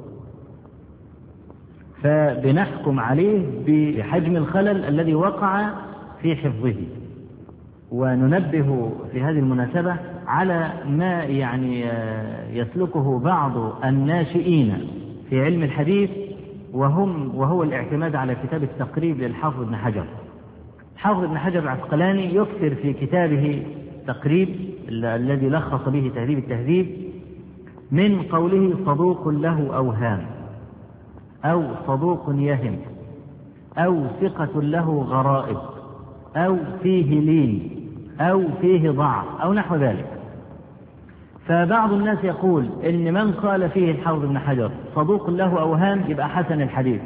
فبنحكم عليه بحجم الخلل الذي وقع في حفظه. وننبه في هذه المناسبة على ما يسلكه بعض الناشئين في علم الحديث، وهو الاعتماد على كتاب التقريب للحافظ ابن حجر. الحافظ ابن حجر العسقلاني يكثر في كتابه تقريب الذي لخص به تهذيب التهذيب من قوله صدوق له أوهام، أو صدوق يهم، أو ثقة له غرائب، أو فيه لين، أو فيه ضعف، أو نحو ذلك. فبعض الناس يقول إن من قال فيه الحافظ ابن حجر صدوق له أوهام يبقى حسن الحديث،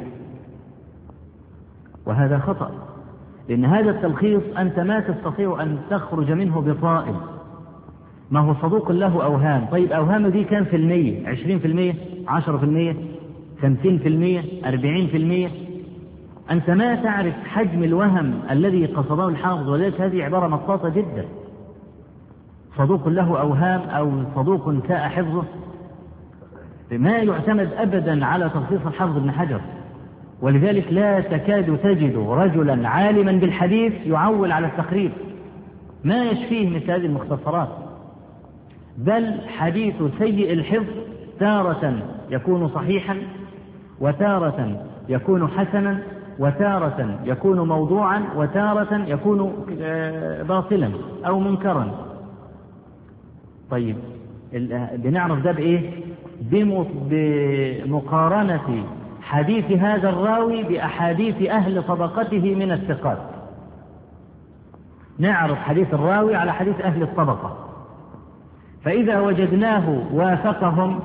وهذا خطأ، لأن هذا التلخيص أنت ما تستطيع أن تخرج منه بطائل. ما هو صدوق له أوهام؟ طيب أوهام دي كم في المية؟ 20%؟ 10%؟ 50%؟ 40%؟ أنت ما تعرف حجم الوهم الذي قصده الحافظ، ولذلك هذه عبارة مطاطة جدا. صدوق له أوهام أو صدوق ساء حفظه، ما يعتمد أبدا على تخصيص الحافظ ابن حجر. ولذلك لا تكاد تجد رجلا عالما بالحديث يعول على التقريب، ما يشفيه مثل هذه المختصرات. بل حديث سيء الحفظ تارة يكون صحيحا، وتارة يكون حسنا، وتارة يكون موضوعا، وتارة يكون باطلا أو منكرا. طيب بنعرف ده بإيه؟ بمقارنة حديث هذا الراوي بأحاديث أهل طبقته من الثقات. نعرف حديث الراوي على حديث أهل الطبقة، فإذا وجدناه وافقهم،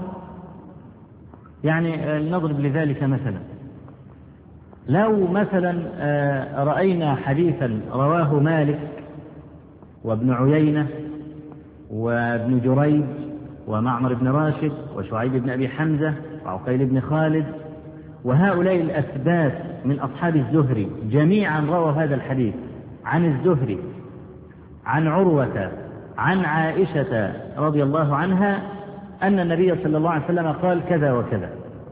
نضرب لذلك مثلا، لو مثلا رأينا حديثا رواه مالك وابن عيينة وابن جريج ومعمر بن راشد وشعيب بن أبي حمزة وعقيل بن خالد، وهؤلاء الأثبات من أصحاب الزهري جميعا رووا هذا الحديث عن الزهري عن عروة عن عائشة رضي الله عنها أن النبي صلى الله عليه وسلم قال كذا وكذا،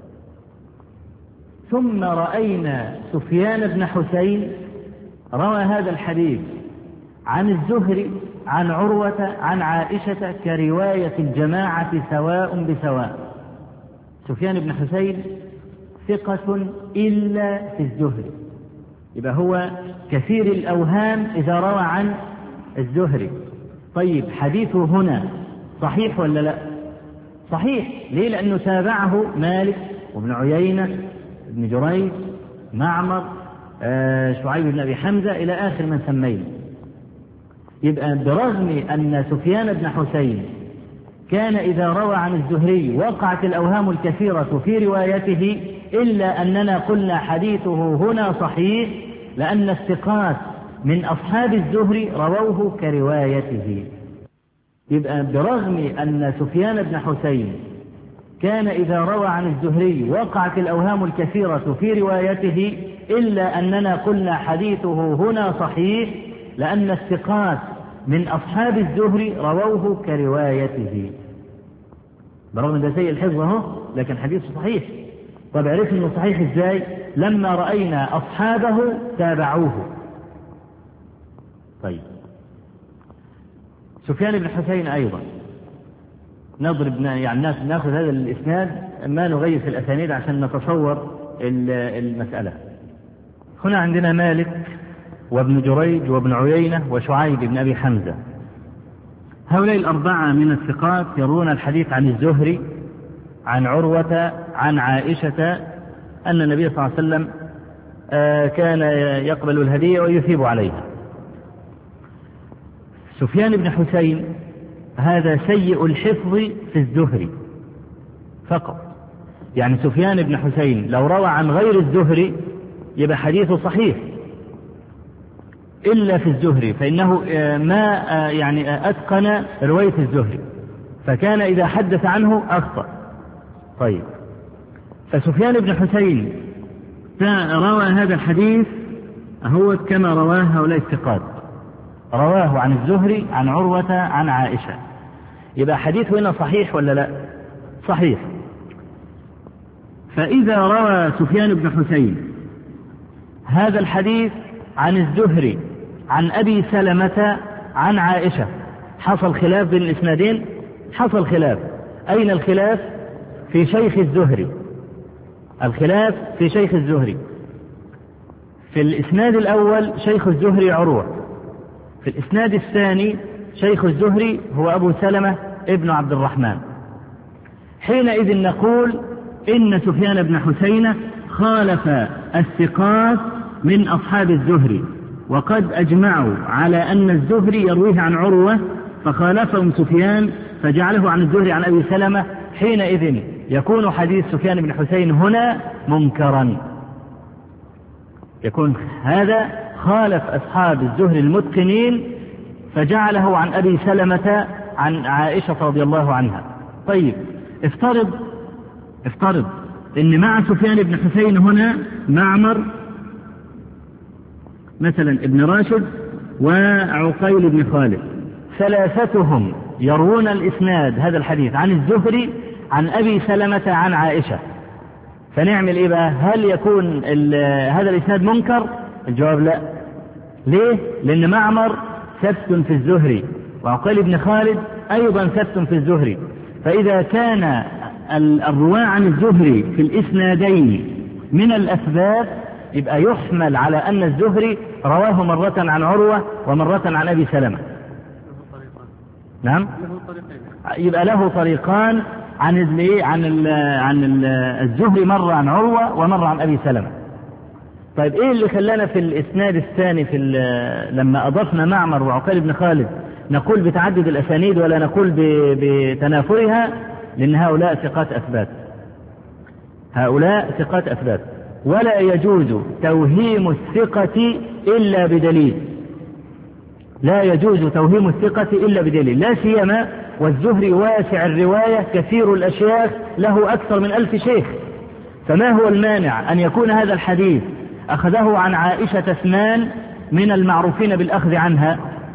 ثم رأينا سفيان بن حسين روى هذا الحديث عن الزهري عن عروة عن عائشة كرواية الجماعة سواء بسواء. سفيان بن حسين ثقة إلا في الزهري، يبقى هو كثير الأوهام إذا روى عن الزهري. طيب حديثه هنا صحيح ولا لا؟ صحيح. ليه؟ لأنه تابعه مالك وابن عيينة ابن جريج معمر شعيب بن أبي حمزة إلى آخر من سمينا. يبقى برغم أن سفيان بن حسين كان إذا روى عن الزهري وقعت الأوهام الكثيرة في روايته، إلا أننا قلنا حديثه هنا صحيح، لأن الثقات من أصحاب الزهري رووه كروايته. يبقى برغم أن سفيان بن حسين كان إذا روى عن الزهري وقعت الأوهام الكثيرة في روايته، إلا أننا قلنا حديثه هنا صحيح، لأن الثقات من أصحاب الزهري رووه كروايته. برغم أن ده سيء الحفظ لكن حديثه صحيح. طب عرف أنه صحيح إزاي؟ لما رأينا أصحابه تابعوه. طيب سفيان بن حسين أيضا نضرب ناخذ هذا الإسناد، ما نغير في الأسانيد عشان نتصور المسألة. هنا عندنا مالك وابن جريج وابن عيينة وشعيب بن أبي حمزة، هؤلاء الأربعة من الثقات يروون الحديث عن الزهري عن عروة عن عائشة أن النبي صلى الله عليه وسلم كان يقبل الهدية ويثيب عليها. سفيان بن حسين هذا سيء الحفظ في الزهري فقط. يعني سفيان بن حسين لو روى عن غير الزهري يبقى حديثه صحيح، إلا في الزهري فإنه ما يعني أتقن رواية الزهري، فكان إذا حدث عنه أخطأ. طيب، فسفيان بن حسين روى هذا الحديث هو كما رواه هؤلاء الثقات، رواه عن الزهري عن عروة عن عائشة، يبقى حديثه هنا صحيح ولا لا؟ صحيح. فإذا روى سفيان بن حسين هذا الحديث عن الزهري عن أبي سلمة عن عائشة، حصل خلاف بين الإسنادين؟ حصل خلاف. أين الخلاف؟ في شيخ الزهري. الخلاف في شيخ الزهري. في الإسناد الأول شيخ الزهري عروة، في الإسناد الثاني شيخ الزهري هو أبو سلمة ابن عبد الرحمن. حينئذ نقول إن سفيان بن حسين خالف الثقات من أصحاب الزهري، وقد أجمعوا على أن الزهري يرويه عن عروة، فخالفهم سفيان فجعله عن الزهري عن أبي سلمة. حينئذ يكون حديث سفيان بن حسين هنا منكرا، يكون هذا خالف أصحاب الزهري المتقنين فجعله عن أبي سلمة عن عائشة رضي الله عنها. طيب، افترض إن مع سفيان بن حسين هنا معمر مثلا ابن راشد وعقيل بن خالد، ثلاثتهم يروون الإسناد هذا الحديث عن الزهري عن أبي سلمة عن عائشة، فنعمل إيه بقى؟ هل يكون هذا الإسناد منكر؟ الجواب لا. ليه؟ لأن معمر ثبت في الزهري وعقيل بن خالد أيضا ثبت في الزهري، فإذا كان الرواة عن الزهري في الإسنادين من الأثبات يبقى يحمل على أن الزهري رواه مرة عن عروة ومرة عن أبي سلمة. نعم، يبقى له طريقان عن الزهري مرة عن عروة ومرة عن أبي سلمة. طيب، إيه اللي خلانا في الإسناد الثاني لما أضفنا معمر وعقيل بن خالد نقول بتعدد الأسانيد ولا نقول بتنافرها؟ لأن هؤلاء ثقات أثبات، هؤلاء ثقات أثبات، ولا يجوز توهيم الثقة إلا بدليل، لا يجوز توهيم الثقة إلا بدليل، لا سيما والزهري واسع الرواية كثير الأشياخ له أكثر من 1000 شيخ، فما هو المانع أن يكون هذا الحديث أخذه عن عائشة 2 من المعروفين بالأخذ عنها،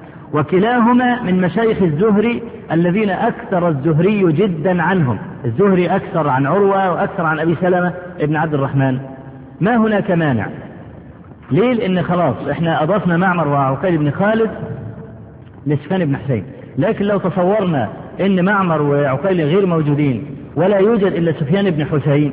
وكلاهما من مشايخ الزهري الذين أكثر الزهري جدا عنهم، الزهري أكثر عن عروة وأكثر عن أبي سلمة ابن عبد الرحمن، ما هناك مانع. ليه؟ لأن خلاص احنا أضفنا معمر وعقيل بن خالد لسفيان بن حسين، لكن لو تصورنا ان معمر وعقيل غير موجودين ولا يوجد إلا سفيان بن حسين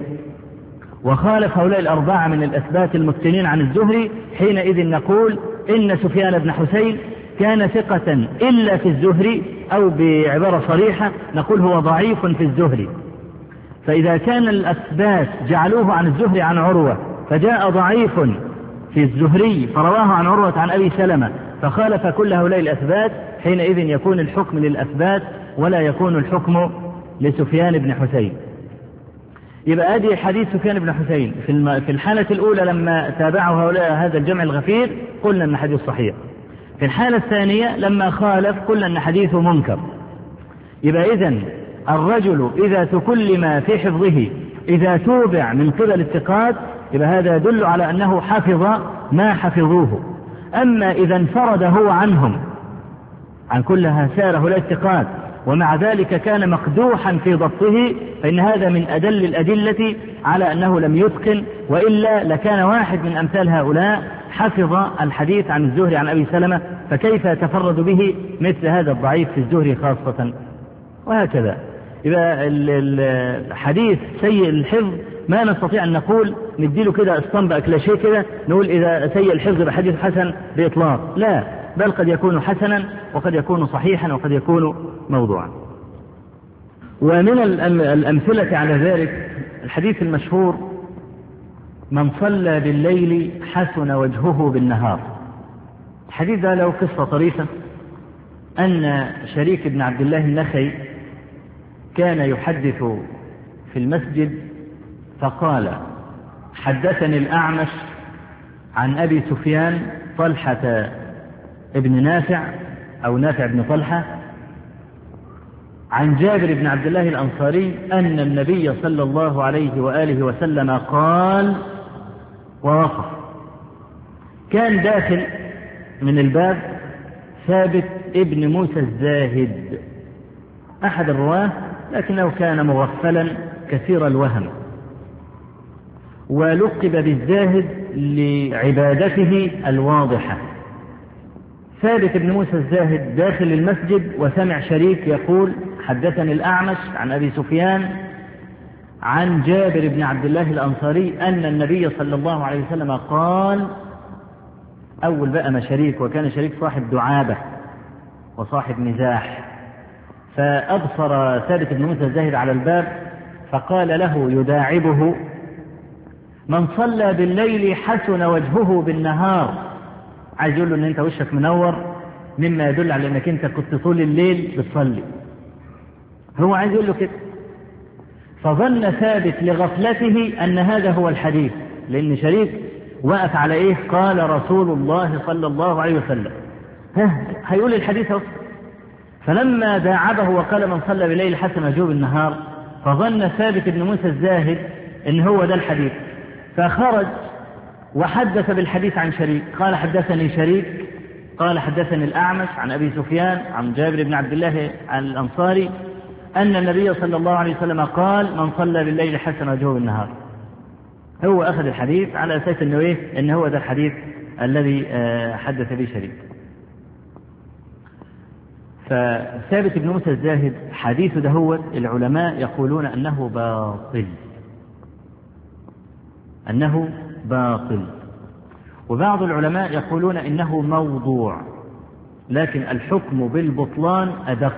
وخالف هؤلاء الأربعة من الأثبات المتقنين عن الزهري، حينئذ نقول إن سفيان بن حسين كان ثقة إلا في الزهري، أو بعبارة صريحة نقول هو ضعيف في الزهري. فإذا كان الأثبات جعلوه عن الزهري عن عروة فجاء ضعيف في الزهري فرواه عن عروة عن أبي سلمة فخالف كل هؤلاء الأثبات، حينئذ يكون الحكم للأثبات ولا يكون الحكم لسفيان بن حسين. يبقى هذه حديث سفيان بن حسين في الحالة الأولى لما تابعه هؤلاء هذا الجمع الغفير قلنا أن حديث صحيح، في الحالة الثانية لما خالف قلنا أن حديثه منكر. يبقى إذن الرجل إذا تكلم في حفظه إذا توبع من قبل الثقات يبقى هذا يدل على أنه حفظ ما حفظوه. أما إذا انفرد هو عنهم عن كل هؤلاء الثقات ومع ذلك كان مقدوحا في ضبطه فإن هذا من أدل الأدلة على أنه لم يتقن، وإلا لكان واحد من أمثال هؤلاء حفظ الحديث عن الزهري عن أبي سلمة، فكيف يتفرد به مثل هذا الضعيف في الزهري خاصة؟ وهكذا. إذا الحديث سيء الحفظ ما نستطيع أن نقول نديله كده اسطمبة كلاشيه كده نقول إذا سيء الحفظ بحديث حسن بإطلاق، لا، بل قد يكون حسنا وقد يكون صحيحا وقد يكون موضوعا. ومن الأمثلة على ذلك الحديث المشهور من صلى بالليل حسن وجهه بالنهار. الحديث ده له قصة طريفة أن شريك بن عبد الله النخعي كان يحدث في المسجد فقال: حدثني الأعمش عن أبي سفيان طلحة ابن نافع أو نافع بن طلحة عن جابر بن عبد الله الأنصاري أن النبي صلى الله عليه وآله وسلم قال ووقف. كان داخل من الباب ثابت ابن موسى الزاهد أحد الرواة، لكنه كان مغفلا كثير الوهم، ولقب بالزاهد لعبادته الواضحة. ثابت بن موسى الزاهد داخل المسجد وسمع شريك يقول: حدثني الأعمش عن أبي سفيان عن جابر بن عبد الله الأنصاري أن النبي صلى الله عليه وسلم قال. أول بقى ما شريك، وكان شريك صاحب دعابة وصاحب مزاح، فأبصر ثابت بن موسى الزاهد على الباب فقال له يداعبه: من صلى بالليل حسن وجهه بالنهار. عايز يقول له ان انت وشك منور، مما يدل على انك انت كنت طول الليل بتصلي. هو عايز يقول له كده، فظن ثابت لغفلته ان هذا هو الحديث، لان شريك وقف على ايه؟ قال رسول الله صلى الله عليه وسلم. هيقول الحديث اهو. فلما داعبه وقال من صلى بالليل حسن وجهه بالنهار، فظن ثابت بن موسى الزاهد ان هو ده الحديث، فخرج وحدث بالحديث عن شريك. قال: حدثني شريك قال حدثني الأعمش عن أبي سفيان عن جابر بن عبد الله الأنصاري أن النبي صلى الله عليه وسلم قال: من صلى بالليل حسن وجهه بالنهار. هو أخذ الحديث على أساس أنه إيه؟ أنه هو ده الحديث الذي حدث به شريك. فثابت بن موسى الزاهد حديث دهوت العلماء يقولون أنه باطل، أنه باطل، وبعض العلماء يقولون إنه موضوع، لكن الحكم بالبطلان أدق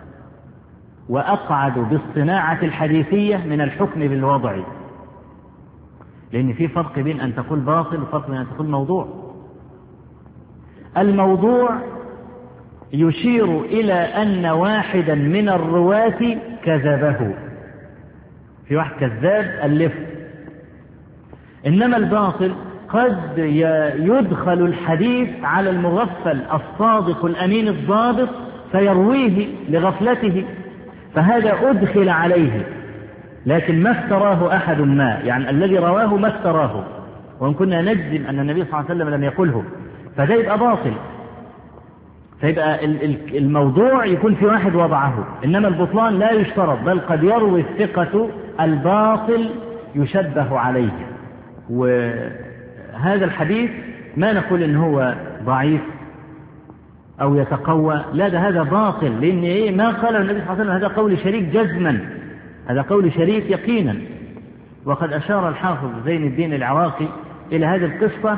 وأقعد بالصناعة الحديثية من الحكم بالوضع، لأن في فرق بين أن تقول باطل وفرق بين أن تقول موضوع. الموضوع يشير إلى أن واحدا من الرواة كذبه، في واحد كذاب ألف. إنما الباطل قد يدخل الحديث على المغفل الصادق الأمين الضابط فيرويه لغفلته، فهذا أدخل عليه، لكن ما افتراه أحد ما، يعني الذي رواه ما افتراه، وإن كنا نجزم أن النبي صلى الله عليه وسلم لم يقله، فده يبقى باطل. فيبقى الموضوع يكون في واحد وضعه، إنما البطلان لا يشترط، بل قد يروي الثقة الباطل يشبه عليه. وهذا الحديث ما نقول إن هو ضعيف أو يتقوى، لا، ده هذا باطل، لأن إيه؟ ما قاله النبي صلى الله عليه وسلم هذا قول شريك جزما، هذا قول شريك يقينا. وقد أشار الحافظ زين الدين العراقي إلى هذه القصة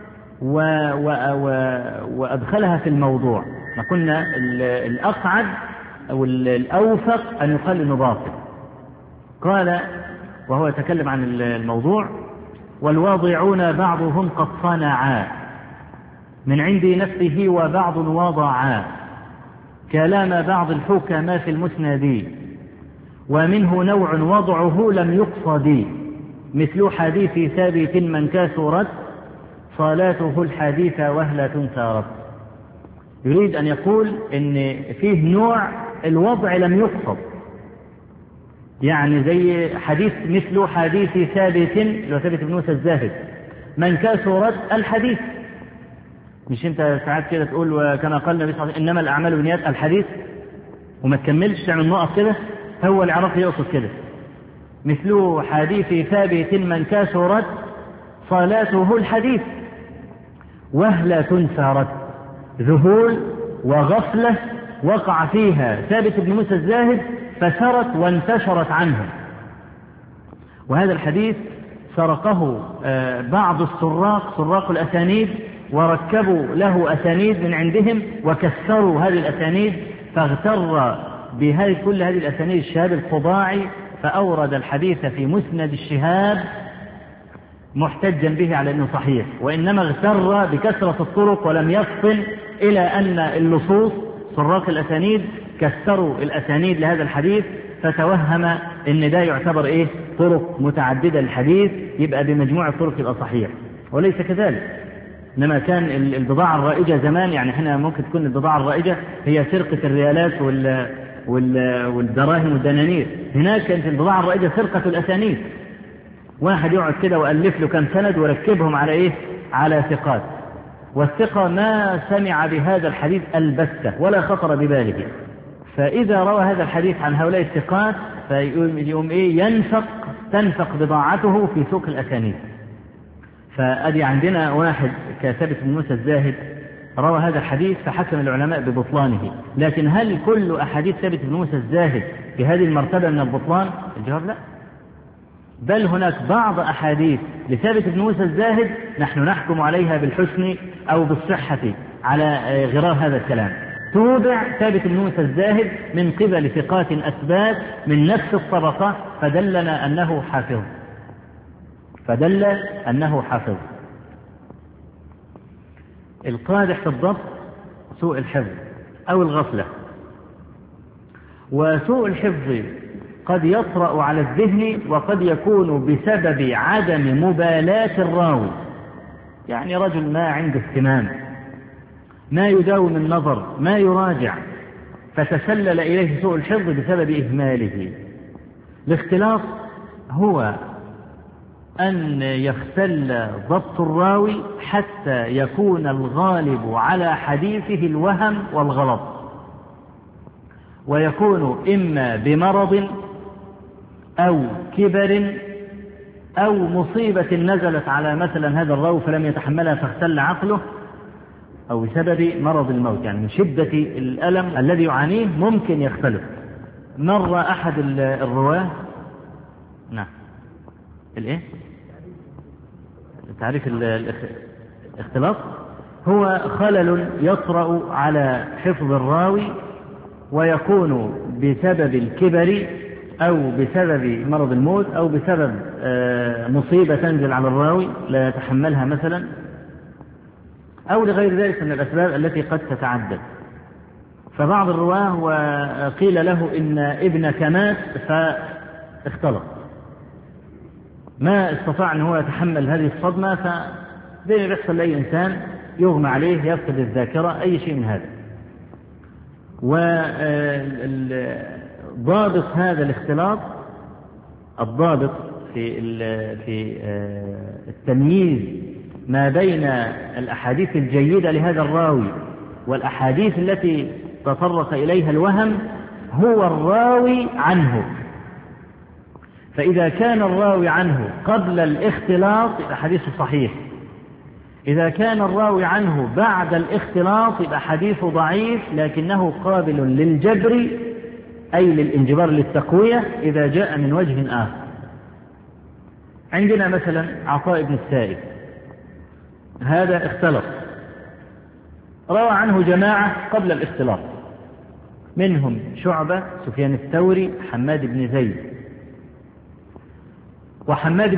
وأدخلها في الموضوع. ما قلنا الأقعد أو الأوفق أن يقال إنه باطل. قال وهو يتكلم عن الموضوع: والواضعون بعضهم قد صنعا من عند نفسه وبعض وضعا كلام بعض الحكماء في المسند، ومنه نوع وضعه لم يقصد، مثل حديث ثابت من كثرت صلاته الحديث وهلة سارت. يريد أن يقول إن فيه نوع الوضع لم يقصد، يعني زي حديث مثل حديث ثابت بن موسى الزاهد من كثرت الحديث. مش انت ساعات كده تقول وكما قال النبي صلى الله عليه وسلم انما الاعمال بالنيات الحديث وما تكملش تعمل نقط كده؟ هو العراقي يقصد كده، مثل حديث ثابت من كثرت صلاته الحديث وهلة سارت، ذهول وغفلة وقع فيها ثابت بن موسى الزاهد فسرت وانتشرت عنه. وهذا الحديث سرقه بعض سراق الأسانيد، وركبوا له أسانيد من عندهم وكسروا هذه الأسانيد، فاغتر كل هذه الأسانيد الشهاب القضاعي، فأورد الحديث في مسند الشهاب محتجا به على أنه صحيح، وإنما اغتر بكثرة الطرق ولم يفصل إلى أن اللصوص سراق الأسانيد كسروا الأسانيد لهذا الحديث، فتوهم إن ده يعتبر إيه؟ طرق متعددة للحديث، يبقى بمجموع الطرق يبقى صحيح، وليس كذلك. إنما كان البضاعة الرائجة زمان، يعني إحنا ممكن تكون البضاعة الرائجة هي سرقة الريالات والدراهم والدنانير، هناك كانت البضاعة الرائجة سرقة الأسانيد. واحد يقعد كده وألف له كم سند وركبهم على إيه؟ على ثقات، والثقة ما سمع بهذا الحديث البتة ولا خطر بباله، فإذا روى هذا الحديث عن هؤلاء الثقات فيقوم إيه؟ تنفق بضاعته في سوق الأسانيد. فأدي عندنا واحد كثابت بن موسى الزاهد روى هذا الحديث فحكم العلماء ببطلانه، لكن هل كل أحاديث ثابت بن موسى الزاهد بهذه المرتبة من البطلان؟ الجواب لا، بل هناك بعض أحاديث لثابت بن موسى الزاهد نحن نحكم عليها بالحسن أو بالصحة على غرار هذا الكلام. توبع ثابت بن موسى الزاهد من قبل ثقات أثبات من نفس الطبقة فدلنا أنه حافظ. القادح في الضبط سوء الحفظ أو الغفلة، وسوء الحفظ قد يطرأ على الذهن وقد يكون بسبب عدم مبالاة الراوي، يعني رجل ما عنده اهتمام، ما يداوم النظر، ما يراجع، فتسلل إليه سوء الحفظ بسبب إهماله. الاختلاط هو أن يختل ضبط الراوي حتى يكون الغالب على حديثه الوهم والغلط، ويكون إما بمرض أو كبر أو مصيبة نزلت على مثلا هذا الراوي فلم يتحملها فاختل عقله، أو بسبب مرض الموت، يعني من شدة الألم الذي يعانيه ممكن يختلف. مر أحد الرواه نعم الإيه؟ تعريف الاختلاط هو خلل يطرأ على حفظ الراوي ويكون بسبب الكبر أو بسبب مرض الموت أو بسبب مصيبة تنزل على الراوي لا يتحملها مثلا، أو لغير ذلك من الأسباب التي قد تتعدد. فبعض الرواه وقيل له إن ابنك مات فاختلط، ما استطاع أن هو يتحمل هذه الصدمة، فزي ما بيحصل لأي إنسان يغمى عليه يفقد الذاكرة أي شيء من هذا. وضابط هذا الاختلاط، الضابط في التمييز ما بين الأحاديث الجيدة لهذا الراوي والأحاديث التي تطرق إليها الوهم هو الراوي عنه. فإذا كان الراوي عنه قبل الاختلاط يبقى حديثه صحيح، إذا كان الراوي عنه بعد الاختلاط يبقى حديثه ضعيف لكنه قابل للجبر أي للانجبار للتقوية إذا جاء من وجه آخر. عندنا مثلا عطاء بن السائب، هذا اختلط، روى عنه جماعة قبل الاختلاط، منهم شعبة، سفيان الثوري، حماد بن زيد وحماد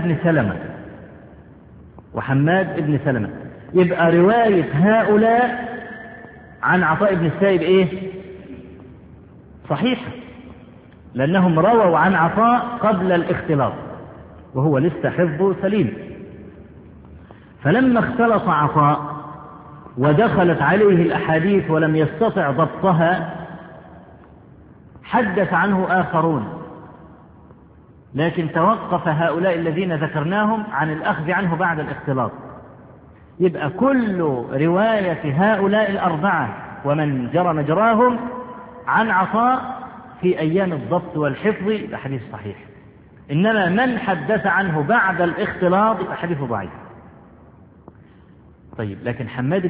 بن سلمة. يبقى رواية هؤلاء عن عطاء بن السائب ايه؟ صحيحة، لأنهم رووا عن عطاء قبل الاختلاط وهو لسه حفظه سليم. فلما اختلط عطاء ودخلت عليه الأحاديث ولم يستطع ضبطها حدث عنه آخرون، لكن توقف هؤلاء الذين ذكرناهم عن الأخذ عنه بعد الاختلاط. يبقى كل رواية هؤلاء الأربعة ومن جرى مجراهم عن عطاء في أيام الضبط والحفظ بحديث صحيح، إنما من حدث عنه بعد الاختلاط بحديث ضعيف. طيب لكن حماد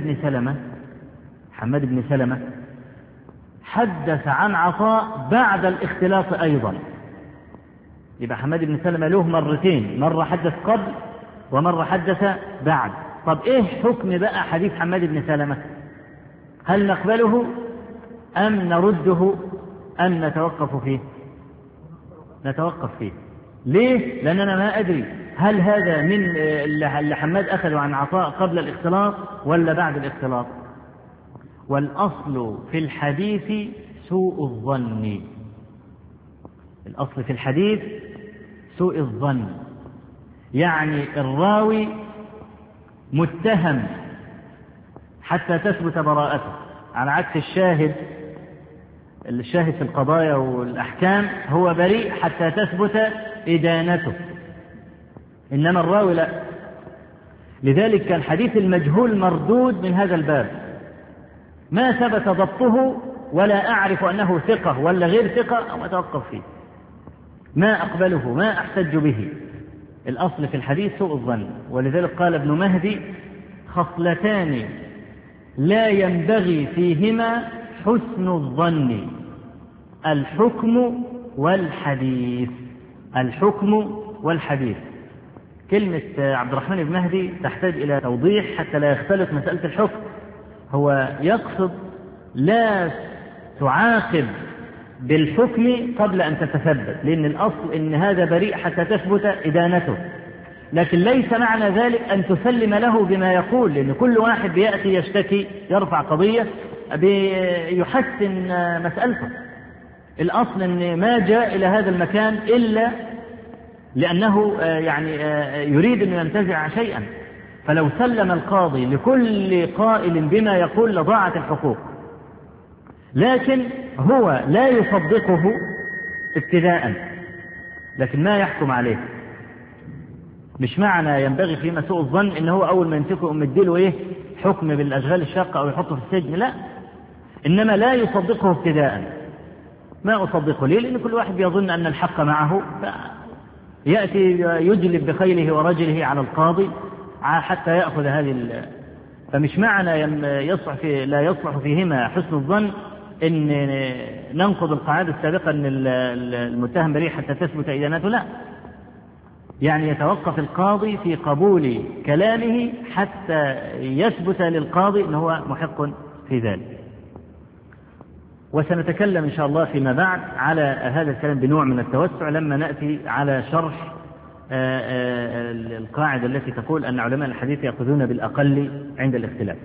بن سلمة حدث عن عطاء بعد الاختلاط أيضا، يبقى حماد بن سلمة له مرتين، مرة حدث قبل ومرة حدث بعد. طب ايه حكم بقى حديث حماد بن سلمة؟ هل نقبله أم نرده أم نتوقف فيه؟ نتوقف فيه. ليه؟ لأننا ما أدري هل هذا من اللي حماد أخذه عن عطاء قبل الاختلاط ولا بعد الاختلاط. والأصل في الحديث سوء الظن. الأصل في الحديث سوء الظن، يعني الراوي متهم حتى تثبت براءته، على عكس الشاهد في القضايا والأحكام هو بريء حتى تثبت إدانته، إنما الراوي لا. لذلك كان حديث المجهول مردود من هذا الباب، ما ثبت ضبطه ولا أعرف أنه ثقة ولا غير ثقة أو أتوقف فيه، ما أقبله ما أحتج به. الأصل في الحديث سوء الظن. ولذلك قال ابن مهدي: خصلتان لا ينبغي فيهما حسن الظن، الحكم والحديث. الحكم والحديث. كلمة عبد الرحمن بن مهدي تحتاج إلى توضيح حتى لا يختلط مسألة الحكم. هو يقصد لا تعاقب بالحكم قبل أن تتثبت، لأن الأصل إن هذا بريء حتى تثبت إدانته، لكن ليس معنى ذلك أن تسلم له بما يقول، لأن كل واحد بيأتي يشتكي يرفع قضية بيحسن مسألته. الأصل أن ما جاء إلى هذا المكان إلا لأنه يريد أن ينتزع شيئا، فلو سلم القاضي لكل قائل بما يقول لضاعت الحقوق، لكن هو لا يصدقه ابتداء لكن ما يحكم عليه. مش معنى ينبغي فيما سوء الظن إن هو أول ما يمسكه مديله حكم بالأشغال الشاقة أو يحطه في السجن، لا، إنما لا يصدقه ابتداء. ما أصدقه ليه؟ لأن كل واحد يظن أن الحق معه، يأتي يجلب بخيله ورجله على القاضي حتى يأخذ هذه فمش معنى لا يصلح فيهما حسن الظن إن ننقض القاعدة السابقة أن المتهم بريء حتى تثبت إدانته، لا، يعني يتوقف القاضي في قبول كلامه حتى يثبت للقاضي أنه هو محق في ذلك. وسنتكلم إن شاء الله فيما بعد على هذا الكلام بنوع من التوسع لما نأتي على شرح القاعدة التي تقول أن علماء الحديث يأخذون بالأقل عند الاختلاف.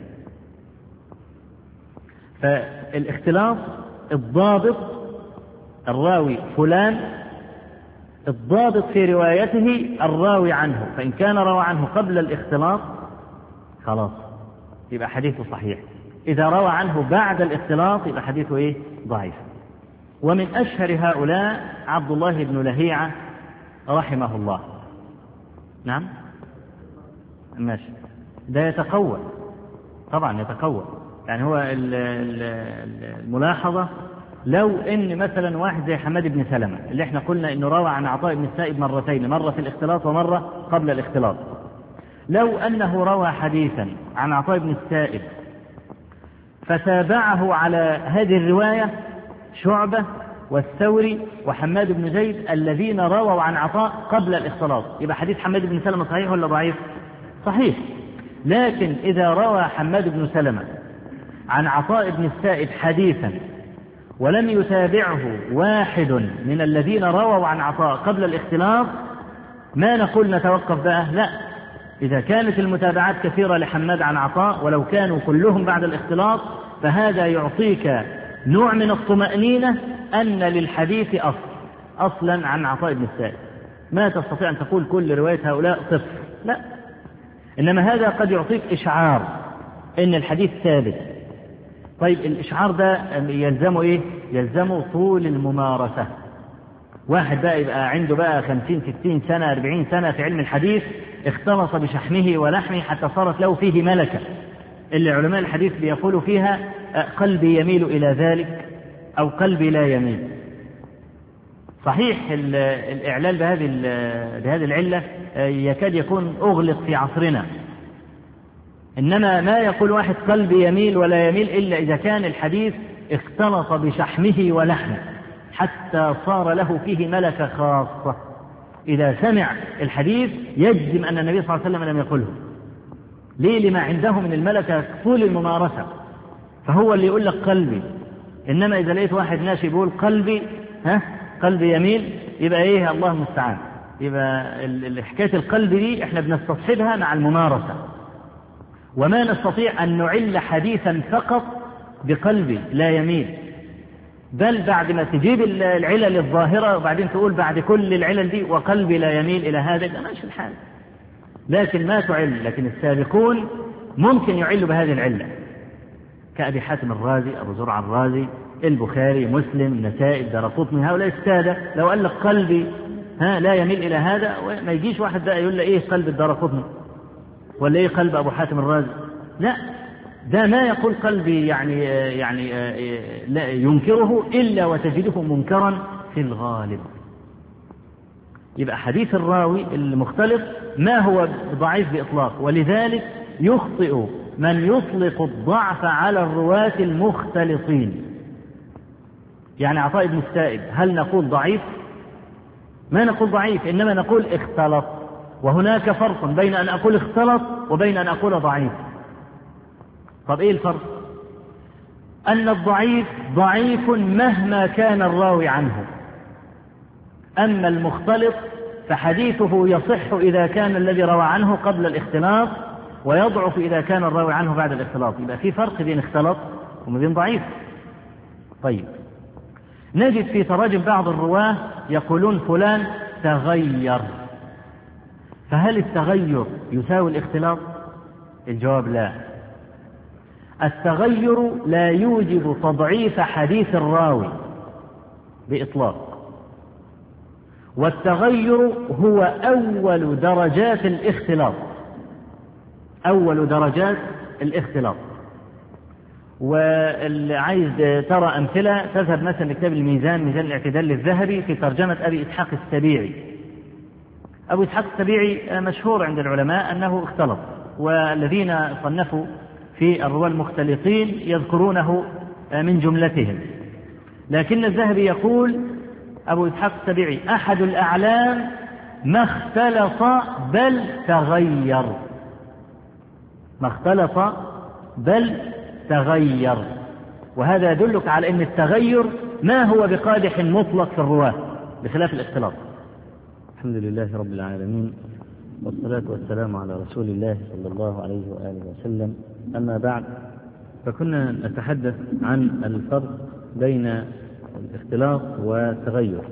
فالاختلاف الضابط الراوي فلان، الضابط في روايته الراوي عنه، فإن كان روى عنه قبل الاختلاط خلاص يبقى حديثه صحيح، إذا روى عنه بعد الاختلاط يبقى حديثه ضعيف. ومن أشهر هؤلاء عبد الله بن لهيعة رحمه الله. نعم ماشي، ده يتقوى طبعا، يتقوى. يعني هو الملاحظة لو ان مثلا واحد زي حماد بن سلمة اللي احنا قلنا انه روى عن عطاء بن السائب مرتين، مرة في الاختلاط ومرة قبل الاختلاط، لو انه روى حديثا عن عطاء بن السائب فتابعه على هذه الرواية شعبة والثوري وحماد بن زيد الذين رووا عن عطاء قبل الاختلاط، يبقى حديث حماد بن سلمة صحيح ولا ضعيف؟ صحيح. لكن إذا روى حماد بن سلمة عن عطاء بن السائب حديثا ولم يتابعه واحد من الذين رووا عن عطاء قبل الاختلاط، ما نقول نتوقف بقى، لا، إذا كانت المتابعات كثيرة لحماد عن عطاء ولو كانوا كلهم بعد الاختلاط فهذا يعطيك نوع من الطمأنينة أن للحديث أصلا عن عطاء بن السائب. ما تستطيع أن تقول كل رواية هؤلاء صفر، لا، إنما هذا قد يعطيك إشعار أن الحديث ثابت. طيب الإشعار ده يلزمه إيه؟ يلزمه طول الممارسة. واحد بقى يبقى عنده بقى 50 60 سنة 40 سنة في علم الحديث، اختلط بشحمه ولحمه حتى صارت له فيه ملكة، اللي علماء الحديث بيقولوا فيها قلبي يميل إلى ذلك أو قلبي لا يميل. صحيح الإعلال بهذه العلة يكاد يكون أغلق في عصرنا، إنما ما يقول واحد قلبي يميل ولا يميل إلا إذا كان الحديث اختلط بشحمه ولحمه حتى صار له فيه ملكة خاصة، إذا سمع الحديث يجزم أن النبي صلى الله عليه وسلم لم يقله. ليه؟ لما عنده من الملكة طول الممارسة، فهو اللي يقول لك قلبي. إنما إذا لقيت واحد ناشي يقول قلبي قلبي يميل، يبقى إيه؟ الله المستعان. يبقى حكاية القلب دي إحنا بنستصحبها مع الممارسة، وما نستطيع أن نعل حديثا فقط بقلبي لا يميل، بل بعد ما تجيب العلل الظاهرة وبعدين تقول بعد كل العلل دي وقلبي لا يميل إلى هذا، ده ماشي الحال. لكن ما تعل، لكن السابقون ممكن يعلوا بهذه العلة، كأبي حاتم الرازي، أبو زرع الرازي، البخاري، مسلم، النسائي، الدارقطني، هؤلاء السادة لو قال لك قلبي لا يميل إلى هذا، ما يجيش واحد بقى يقول له إيه قلب الدارقطني ولا إيه قلب أبو حاتم الرازي، لا، ده ما يقول قلبي يعني لا ينكره إلا وتجده منكرا في الغالب. يبقى حديث الراوي المختلط ما هو ضعيف بإطلاق، ولذلك يخطئ من يطلق الضعف على الرواة المختلطين. يعني عطاء بن السائب هل نقول ضعيف؟ ما نقول ضعيف، إنما نقول اختلط، وهناك فرق بين أن أقول اختلط وبين أن أقول ضعيف. طب إيه الفرق؟ أن الضعيف ضعيف مهما كان الراوي عنه، أما المختلط فحديثه يصح إذا كان الذي روى عنه قبل الاختلاط، ويضعف إذا كان الراوي عنه بعد الاختلاط. يبقى في فرق بين اختلط وبين ضعيف. طيب، نجد في تراجم بعض الرواه يقولون فلان تغير، فهل التغير يساوي الاختلاط؟ الجواب لا. التغير لا يوجب تضعيف حديث الراوي بإطلاق، والتغير هو أول درجات الاختلاط، أول درجات الاختلاط. واللي عايز ترى أمثلة تذهب مثلا لكتاب الميزان، ميزان الاعتدال للذهبي، في ترجمة أبي إسحاق السبيعي. أبو إسحاق السبيعي مشهور عند العلماء أنه اختلط، والذين صنفوا في الرواة المختلطين يذكرونه من جملتهم، لكن الذهبي يقول أبو إسحاق السبيعي أحد الأعلام ما اختلط بل تغير، ما اختلط بل تغير. وهذا يدلك على أن التغير ما هو بقادح مطلق في الرواة بخلاف الاختلاط. الحمد لله رب العالمين، والصلاة والسلام على رسول الله صلى الله عليه وآله وسلم. أما بعد، فكنا نتحدث عن الفرق بين الاختلاط والتغير،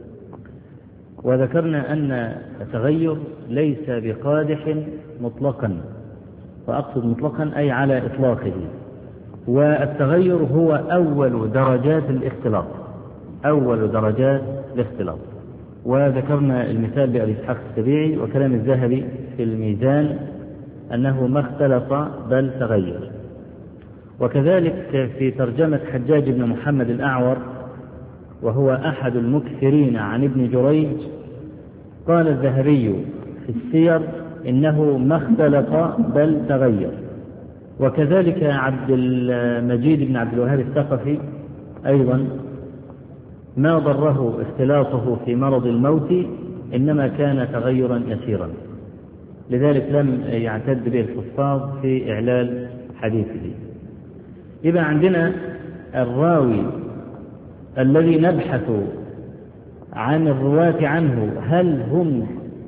وذكرنا أن التغير ليس بقادح مطلقا، وأقصد مطلقا أي على إطلاقه، والتغير هو أول درجات الاختلاط، أول درجات الاختلاط. وذكرنا المثال بأبي إسحاق السبيعي، وكلام الذهبي في الميزان أنه ما اختلط بل تغير. وكذلك في ترجمة حجاج بن محمد الأعور، وهو أحد المكثرين عن ابن جريج، قال الذهبي في السير إنه ما اختلط بل تغير. وكذلك عبد المجيد بن عبد الوهاب الثقفي أيضا ما ضره اختلاطه في مرض الموت، إنما كان تغيرا يسيرا، لذلك لم يعتد به الحفاظ في إعلال حديثه. يبقى عندنا الراوي الذي نبحث عن الرواة عنه هل هم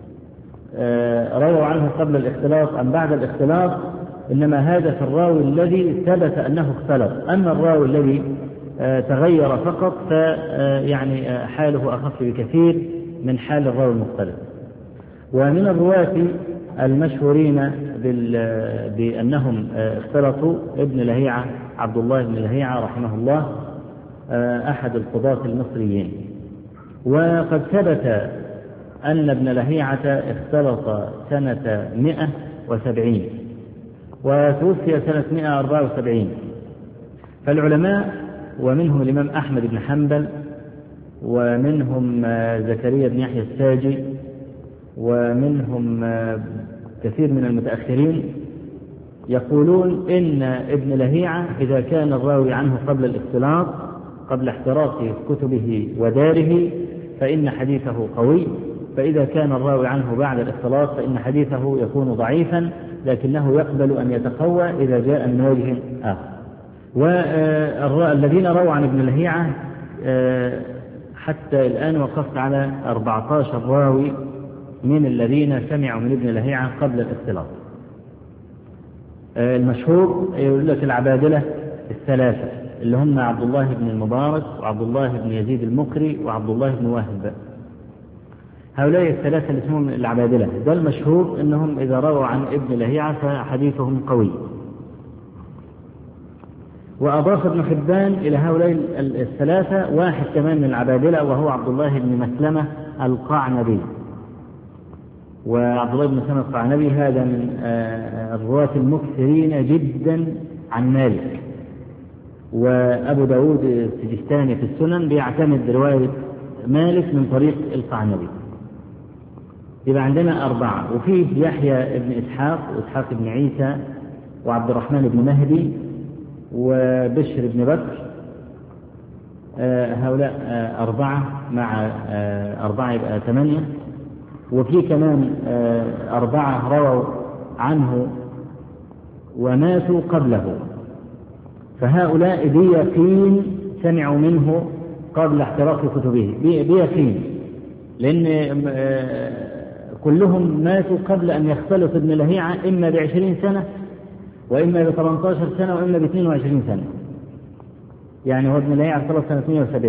رووا عنه قبل الاختلاط أم بعد الاختلاط، إنما هذا في الراوي الذي ثبت أنه اختلط. أما الراوي الذي تغير فقط فيعني حاله أخف بكثير من حال الراوي المختلط. ومن الرواة المشهورين بأنهم اختلطوا ابن لهيعة، عبد الله بن لهيعة رحمه الله، أحد القضاة المصريين. وقد ثبت أن ابن لهيعة اختلط سنة 170 وتوفي سنة 174. فالعلماء ومنهم الإمام أحمد بن حنبل، ومنهم زكريا بن يحيى الساجي، ومنهم كثير من المتأخرين يقولون إن ابن لهيعة إذا كان الراوي عنه قبل الاختلاط، قبل احتراق كتبه وداره، فإن حديثه قوي، فإذا كان الراوي عنه بعد الاختلاط فإن حديثه يكون ضعيفا، لكنه يقبل أن يتقوى إذا جاء من وجه آخر. والذين رووا عن ابن لهيعة حتى الآن وقفت على 14 راوي من الذين سمعوا من ابن لهيعة قبل الاختلاط. المشهور يقول لك العبادلة الثلاثة اللي هم عبد الله بن المبارك وعبد الله بن يزيد المقري وعبد الله بن وهب. هؤلاء الثلاثة اللي اسمهم العبادلة، ده المشهور أنهم إذا رووا عن ابن لهيعة فحديثهم قوي. وأضاف ابن حبان إلى هؤلاء الثلاثة واحد كمان من العبادلة وهو عبد الله بن مسلمة القعنبي. وعبد الله بن مسلمة القعنبي هذا من الرواة المكثرين جدا عن مالك. وأبو داود السجستاني في السنن بيعتمد رواية مالك من طريق القعنبي. يبقى عندنا 4، وفيه يحيى بن إسحاق وإسحاق بن عيسى وعبد الرحمن بن مهدي وبشر بن بكر. هؤلاء 4 مع 4 يبقى 8. وفي كمان 4 رووا عنه وماتوا قبله، فهؤلاء بيقين سمعوا منه قبل احتراق كتبه، بيقين، لأن كلهم ماتوا قبل أن يختلط ابن لهيعة إما ب20 سنة وإما ب18 سنة وإما ب22 سنة. يعني هو ابن لهيعة اختلط سنة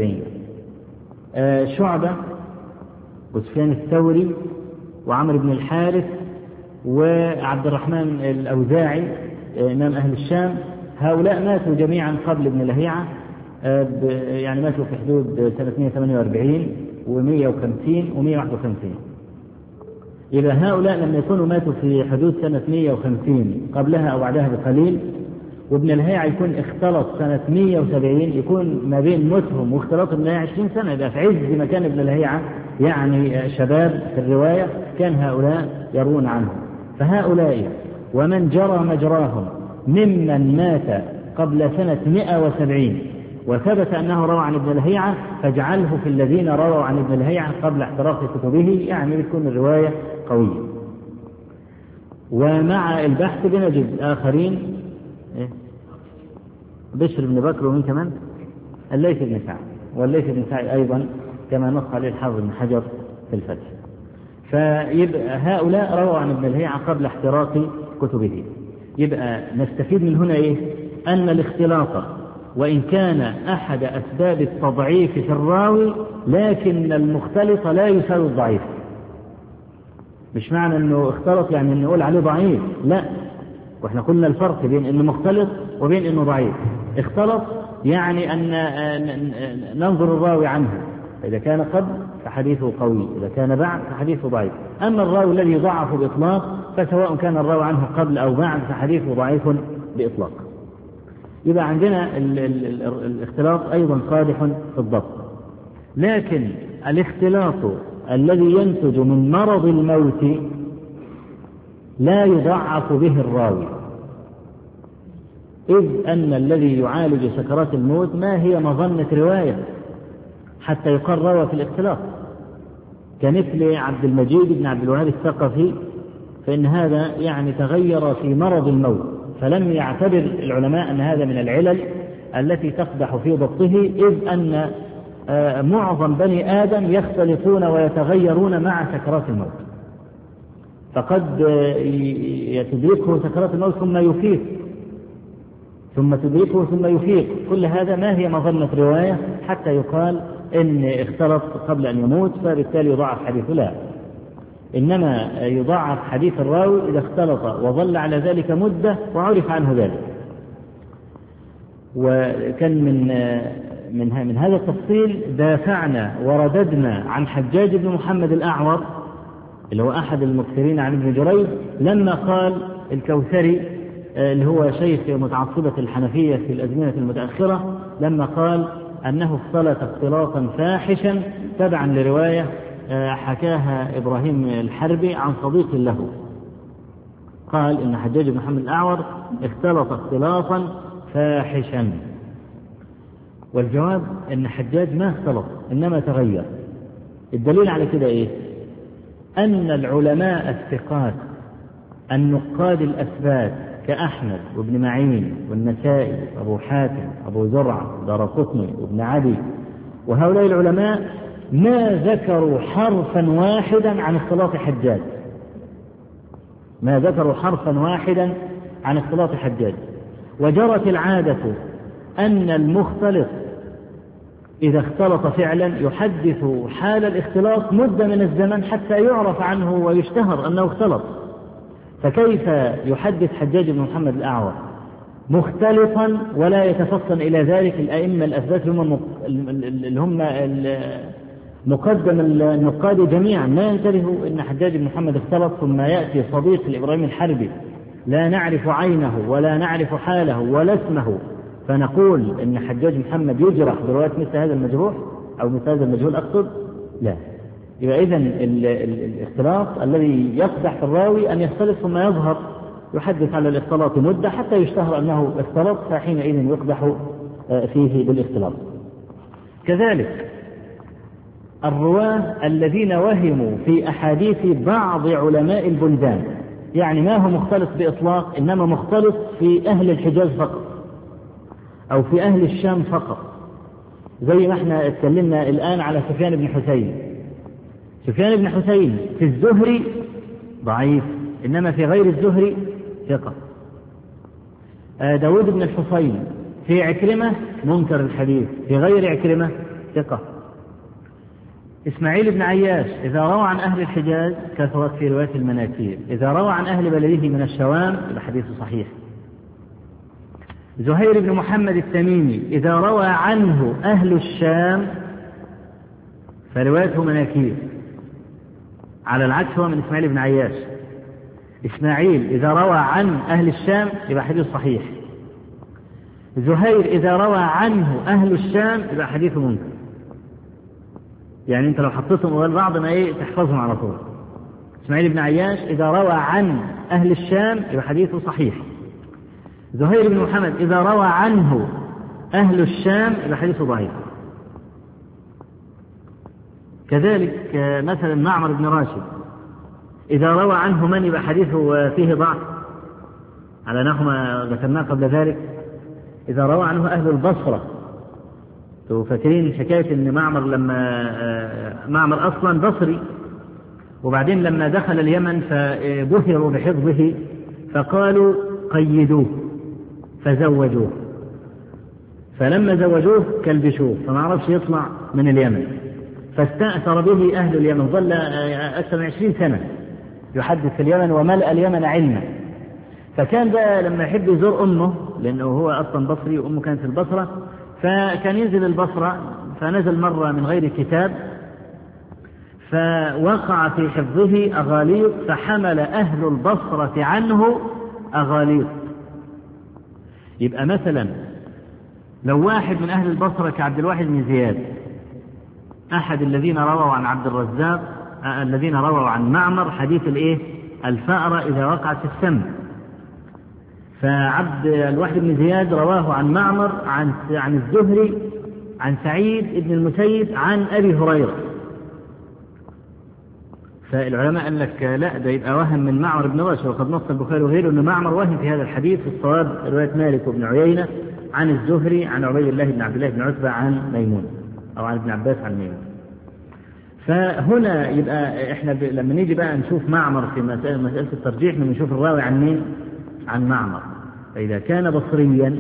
170. شعبة وسفيان الثوري وعمر بن الحارث وعبد الرحمن الأوزاعي إمام أهل الشام، هؤلاء ماتوا جميعا قبل ابن لهيعة، يعني ماتوا في حدود سنة 148 و150 و151. إذا هؤلاء لما يكونوا ماتوا في حدود سنة 150 قبلها أو بعدها بقليل، وابن لهيعة يكون اختلط سنة 170، يكون ما بين موتهم واختلاط ابن لهيعة 20 سنة. إذا في عز مكان ابن لهيعة يعني شباب في الرواية كان هؤلاء يروون عنه. فهؤلاء ومن جرى مجراهم ممن مات قبل سنة 170 وثبت أنه روى عن ابن لهيعة فاجعله في الذين رووا عن ابن لهيعة قبل احتراق كتبه، يعني بتكون الرواية قوية. ومع البحث بنجد آخرين، بشر بن بكر ومن كمان الليث بن سعد، والليث بن سعد أيضا كما نص عليه الحافظ بن حجر في الفتح. فيبقى هؤلاء رووا عن ابن لهيعة قبل احتراق كتبه. يبقى نستفيد من هنا إيه؟ أن الاختلاط وإن كان أحد أسباب التضعيف في الراوي، لكن المختلط لا يساوي الضعيف. مش معنى أنه اختلط يعني أن نقول عليه ضعيف، لا. وإحنا قلنا الفرق بين أنه مختلط وبين أنه ضعيف. اختلط يعني أن ننظر الراوي عنه، إذا كان قبل فحديثه قوي، إذا كان بعد فحديثه ضعيف. أما الراوي الذي يضعف بإطلاق فسواء كان الراوي عنه قبل أو بعد فحديثه ضعيف بإطلاق. يبقى عندنا الاختلاط أيضا قادح في الضبط. لكن الاختلاط الذي ينتج من مرض الموت لا يضعف به الراوي، إذ أن الذي يعالج سكرات الموت ما هي مظنة رواية حتى يقال روى في الاختلاط، كمثل عبد المجيد بن عبد الوهاب الثقفي، فإن هذا يعني تغير في مرض الموت، فلم يعتبر العلماء أن هذا من العلل التي تقدح في ضبطه، إذ أن معظم بني آدم يختلطون ويتغيرون مع سكرات الموت، فقد تدركه سكرات الموت ثم يفيق، ثم تدركه ثم يفيق. كل هذا ما هي مظنة رواية حتى يقال إن اختلط قبل أن يموت فبالتالي يضعف حديثه، لا. إنما يضعف حديث الراوي إذا اختلط وظل على ذلك مدة وعرف عنه ذلك. وكان من هذا التفصيل دافعنا ورددنا عن حجاج بن محمد الأعور اللي هو أحد المكثرين عن ابن جريج، لما قال الكوثري اللي هو شيخ متعصبة الحنفية في الأزمنة المتأخرة، لما قال أنه اختلط اختلاطا فاحشا تبعا لرواية حكاها إبراهيم الحربي عن صديق له، قال إن حجاج بن محمد الأعور اختلط اختلاطا فاحشا. والجواب أن حجاج ما اختلط إنما تغير. الدليل على كده إيه؟ أن العلماء الثقات النقاد الأثبات كأحمد وابن معين والنسائي وأبو حاتم وأبو زرعة ودارقطني وابن عدي وهؤلاء العلماء ما ذكروا حرفا واحدا عن اختلاط حجاج، ما ذكروا حرفا واحدا عن اختلاط حجاج. وجرت العادة أن المختلط إذا اختلط فعلا يحدث حال الاختلاط مدة من الزمن حتى يعرف عنه ويشتهر أنه اختلط. فكيف يحدث حجاج بن محمد الأعور مختلطا ولا يتفطن إلى ذلك الأئمة الأثبات اللي هم مقدم النقاد جميعا ما ينتبهوا أن حجاج بن محمد اختلط، ثم يأتي صديق لإبراهيم الحربي لا نعرف عينه ولا نعرف حاله ولا اسمه فنقول أن حجاج محمد يجرح برواية مثل هذا المجروح أو مثل هذا المجهول أقصد؟ لا. يبقى إذن الاختلاط الذي يقدح في الراوي أن يختلط ثم يظهر يحدث على الاختلاط مدة حتى يشتهر أنه اختلط، فحينئذ يقدح فيه بالاختلاط. كذلك الرواه الذين وهموا في أحاديث بعض علماء البلدان، يعني ما هو مختلط بإطلاق إنما مختلط في أهل الحجاز فقط أو في أهل الشام فقط، زي ما احنا اتكلمنا الآن على سفيان بن حسين. سفيان بن حسين في الزهري ضعيف إنما في غير الزهري ثقة. داود بن الحصين في عكرمة منكر الحديث، في غير عكرمة ثقة. إسماعيل بن عياش إذا روى عن أهل الحجاز كثرت في رواية المناكير، إذا روى عن أهل بلده من الشوام الحديث صحيح. زهير بن محمد التميمي إذا روى عنه أهل الشام فروايته مناكير، على العكس هو من إسماعيل بن عياش. إسماعيل إذا روى عن أهل الشام يبقى حديث صحيح، زهير إذا روى عنه أهل الشام يبقى حديث منكر. يعني أنت لو حطيتهم قبل بعض ما تحفظهم على طول. إسماعيل بن عياش إذا روى عن أهل الشام يبقى حديثه صحيح. زهير بن محمد إذا روى عنه أهل الشام يبقى حديثه ضعيف. كذلك مثلا معمر بن راشد إذا روى عنه من يبقى حديثه فيه ضعف، على نحو ما ذكرناه قبل ذلك. إذا روى عنه أهل البصرة، فاكرين حكاية أن معمر أصلا بصري، وبعدين لما دخل اليمن فبهروا بحفظه فقالوا قيدوه فزوجوه، فلما زوجوه كلبشوه فما عرفش يطلع من اليمن، فاستأثر به أهل اليمن، ظل أكثر من 20 سنة يحدث في اليمن وملأ اليمن علما. فكان بقى لما يحب يزور أمه، لأنه هو أصلا بصري وأمه كانت في البصرة، فكان ينزل البصرة، فنزل مرة من غير كتاب فوقع في حفظه أغاليط، فحمل أهل البصرة عنه أغاليط. يبقى مثلا لو واحد من أهل البصرة كعبد الواحد بن زياد أحد الذين رووا عن عبد الرزاق الذين رووا عن معمر حديث الفأرة إذا وقعت في السم، فعبد الواحد بن زياد رواه عن معمر عن الزهري عن سعيد بن المسيب عن أبي هريرة، فالعلماء قال لك لا، ده يبقى وهم من معمر بن راشد، وقد نص البخاري وغيره أن معمر وهم في هذا الحديث. في الصواب رواية مالك وابن عيينة عن الزهري عن عبيد الله بن عبد الله بن عتبة عن ميمون، أو عن ابن عباس عن ميمون. فهنا يبقى احنا لما نيجي بقى نشوف معمر في مسألة الترجيح نشوف الراوي عن مين؟ عن معمر. فإذا كان بصريا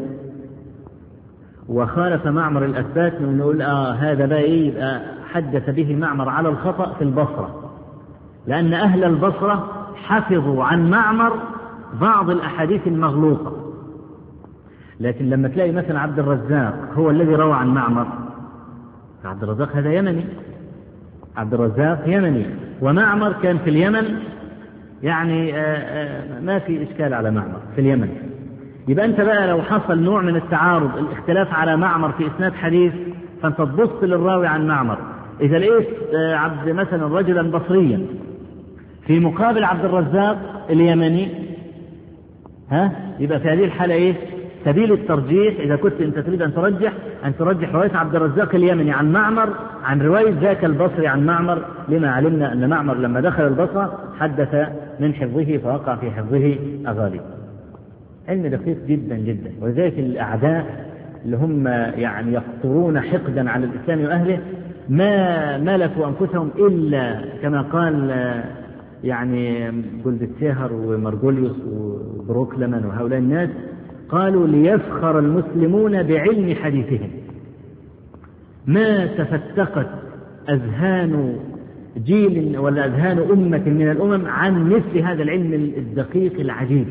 وخالف معمر الأثبات نقول هذا بقى يبقى حدث به معمر على الخطأ في البصرة، لأن أهل البصرة حفظوا عن معمر بعض الأحاديث المغلوطة. لكن لما تلاقي مثلا عبد الرزاق هو الذي روى عن معمر، عبد الرزاق هذا يمني، عبد الرزاق يمني ومعمر كان في اليمن، يعني ما في إشكال على معمر في اليمن. يبقى أنت بقى لو حصل نوع من التعارض الاختلاف على معمر في إسناد حديث، فأنت تبص للراوي عن معمر، إذا لقيت عبد مثلا رجلا بصريا في مقابل عبد الرزاق اليمني، يبقى في هذه الحالة سبيل الترجيح إذا كنت أنت تريد أن ترجح رواية عبد الرزاق اليمني عن معمر عن رواية ذاك البصري عن معمر، لما علمنا أن معمر لما دخل البصرة حدث من حفظه فوقع في حفظه أغالي. علم دقيق جدا جدا، ولذلك الأعداء اللي هم يعني يخطرون حقدا على الإسلام وأهله ما ملكوا أنفسهم إلا كما قال يعني جولدتشيهر ومارجوليوس وبروكلمان وهؤلاء الناس، قالوا ليفخر المسلمون بعلم حديثهم. ما تفتقت أذهان جيل ولا أذهان أمة من الأمم عن مثل هذا العلم الدقيق العجيب.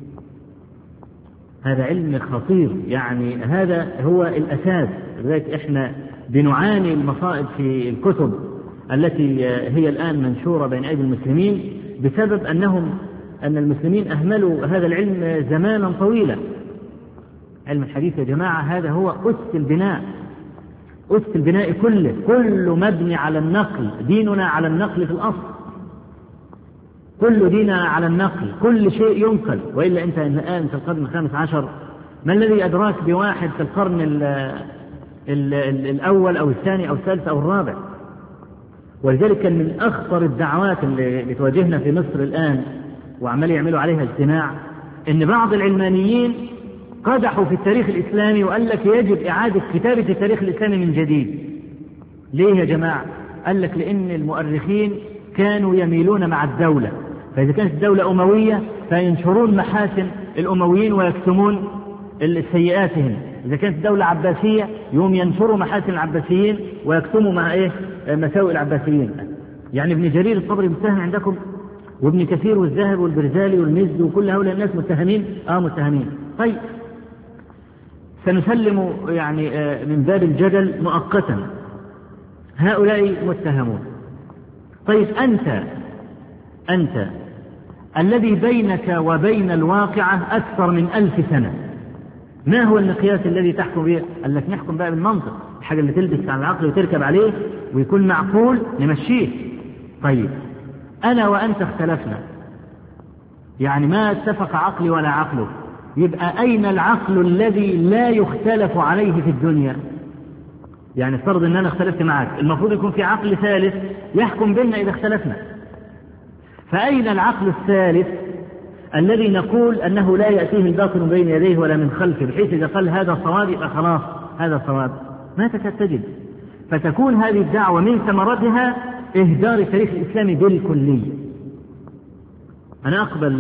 هذا علم خطير، يعني هذا هو الأساس. لذلك إحنا بنعاني المصائب في الكتب التي هي الآن منشورة بين أيدي المسلمين بسبب أن المسلمين أهملوا هذا العلم زمانا طويلا. علم الحديث يا جماعة هذا هو أس البناء، أس البناء كله مبني على النقل. ديننا على النقل في الأصل، كل ديننا على النقل، كل شيء ينقل. وإلا أنت الآن في القرن 15 ما الذي أدراك بواحد في القرن الأول أو الثاني أو الثالث أو الرابع؟ ولذلك كان من أخطر الدعوات اللي بتواجهنا في مصر الآن وعمال يعملوا عليها اجتماع، إن بعض العلمانيين قدحوا في التاريخ الإسلامي وقال لك يجب إعادة كتابة التاريخ الإسلامي من جديد. ليه يا جماعة؟ قال لك لأن المؤرخين كانوا يميلون مع الدولة، فإذا كانت الدولة أموية فينشرون محاسن الأمويين ويكتمون سيئاتهم. إذا كانت الدولة عباسية يوم ينشروا محاسن العباسيين ويكتموا مع مساوئ العباسيين. يعني ابن جرير الطبري متهم عندكم، وابن كثير والذهبي والبرزالي والمزي وكل هؤلاء الناس متهمين. متهمين. طيب سنسلم يعني من باب الجدل مؤقتا، هؤلاء متهمون. طيب أنت الذي بينك وبين الواقعة أكثر من 1000 سنة، ما هو المقياس الذي تحكم به؟ قال لك نحكم بقى بالمنطق، الحاجة اللي تلبس على العقل وتركب عليه ويكون معقول نمشيه. طيب أنا وأنت اختلفنا، يعني ما اتفق عقلي ولا عقله، يبقى أين العقل الذي لا يختلف عليه في الدنيا؟ يعني افترض أن أنا اختلفت معك، المفروض يكون في عقل ثالث يحكم بيننا إذا اختلفنا. فأين العقل الثالث الذي نقول أنه لا يأتيه الباطل من بين يديه ولا من خلفه، بحيث إذا قال هذا صواب يبقى خلاص هذا صواب؟ ما تكاد تجد. فتكون هذه الدعوة من ثمرتها إهدار التاريخ الإسلامي بالكلية. أنا أقبل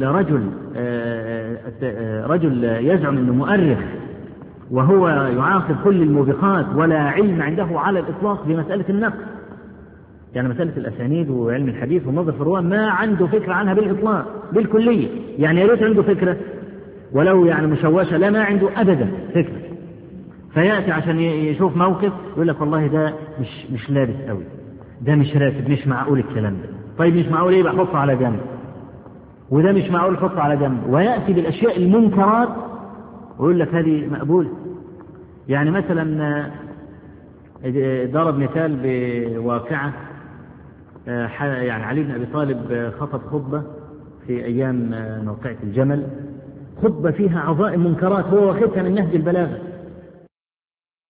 رجل يزعم أنه مؤرخ وهو يعاقب كل الموبقات ولا علم عنده على الإطلاق بمسألة النقل، يعني مسألة الأسانيد وعلم الحديث والنظر في الرواة ما عنده فكرة عنها بالإطلاق بالكلية. يعني يا ريت عنده فكرة ولو يعني مشوشة، لا ما عنده أبدا فكرة. فيأتي عشان يشوف موقف يقول لك والله ده مش لابس قوي، ده مش راتب، مش معقول الكلام ده. طيب مش معقول يبقى حطه على جنب، وده مش معقول حطه على جنب، ويأتي بالأشياء المنكرات ويقول لك هذه مقبولة. يعني مثلا ضرب مثال بواقعة، يعني علي بن أبي طالب خطب خطبة في أيام موقعة الجمل، خطبة فيها عظائم منكرات هو واخدها من نهج البلاغة،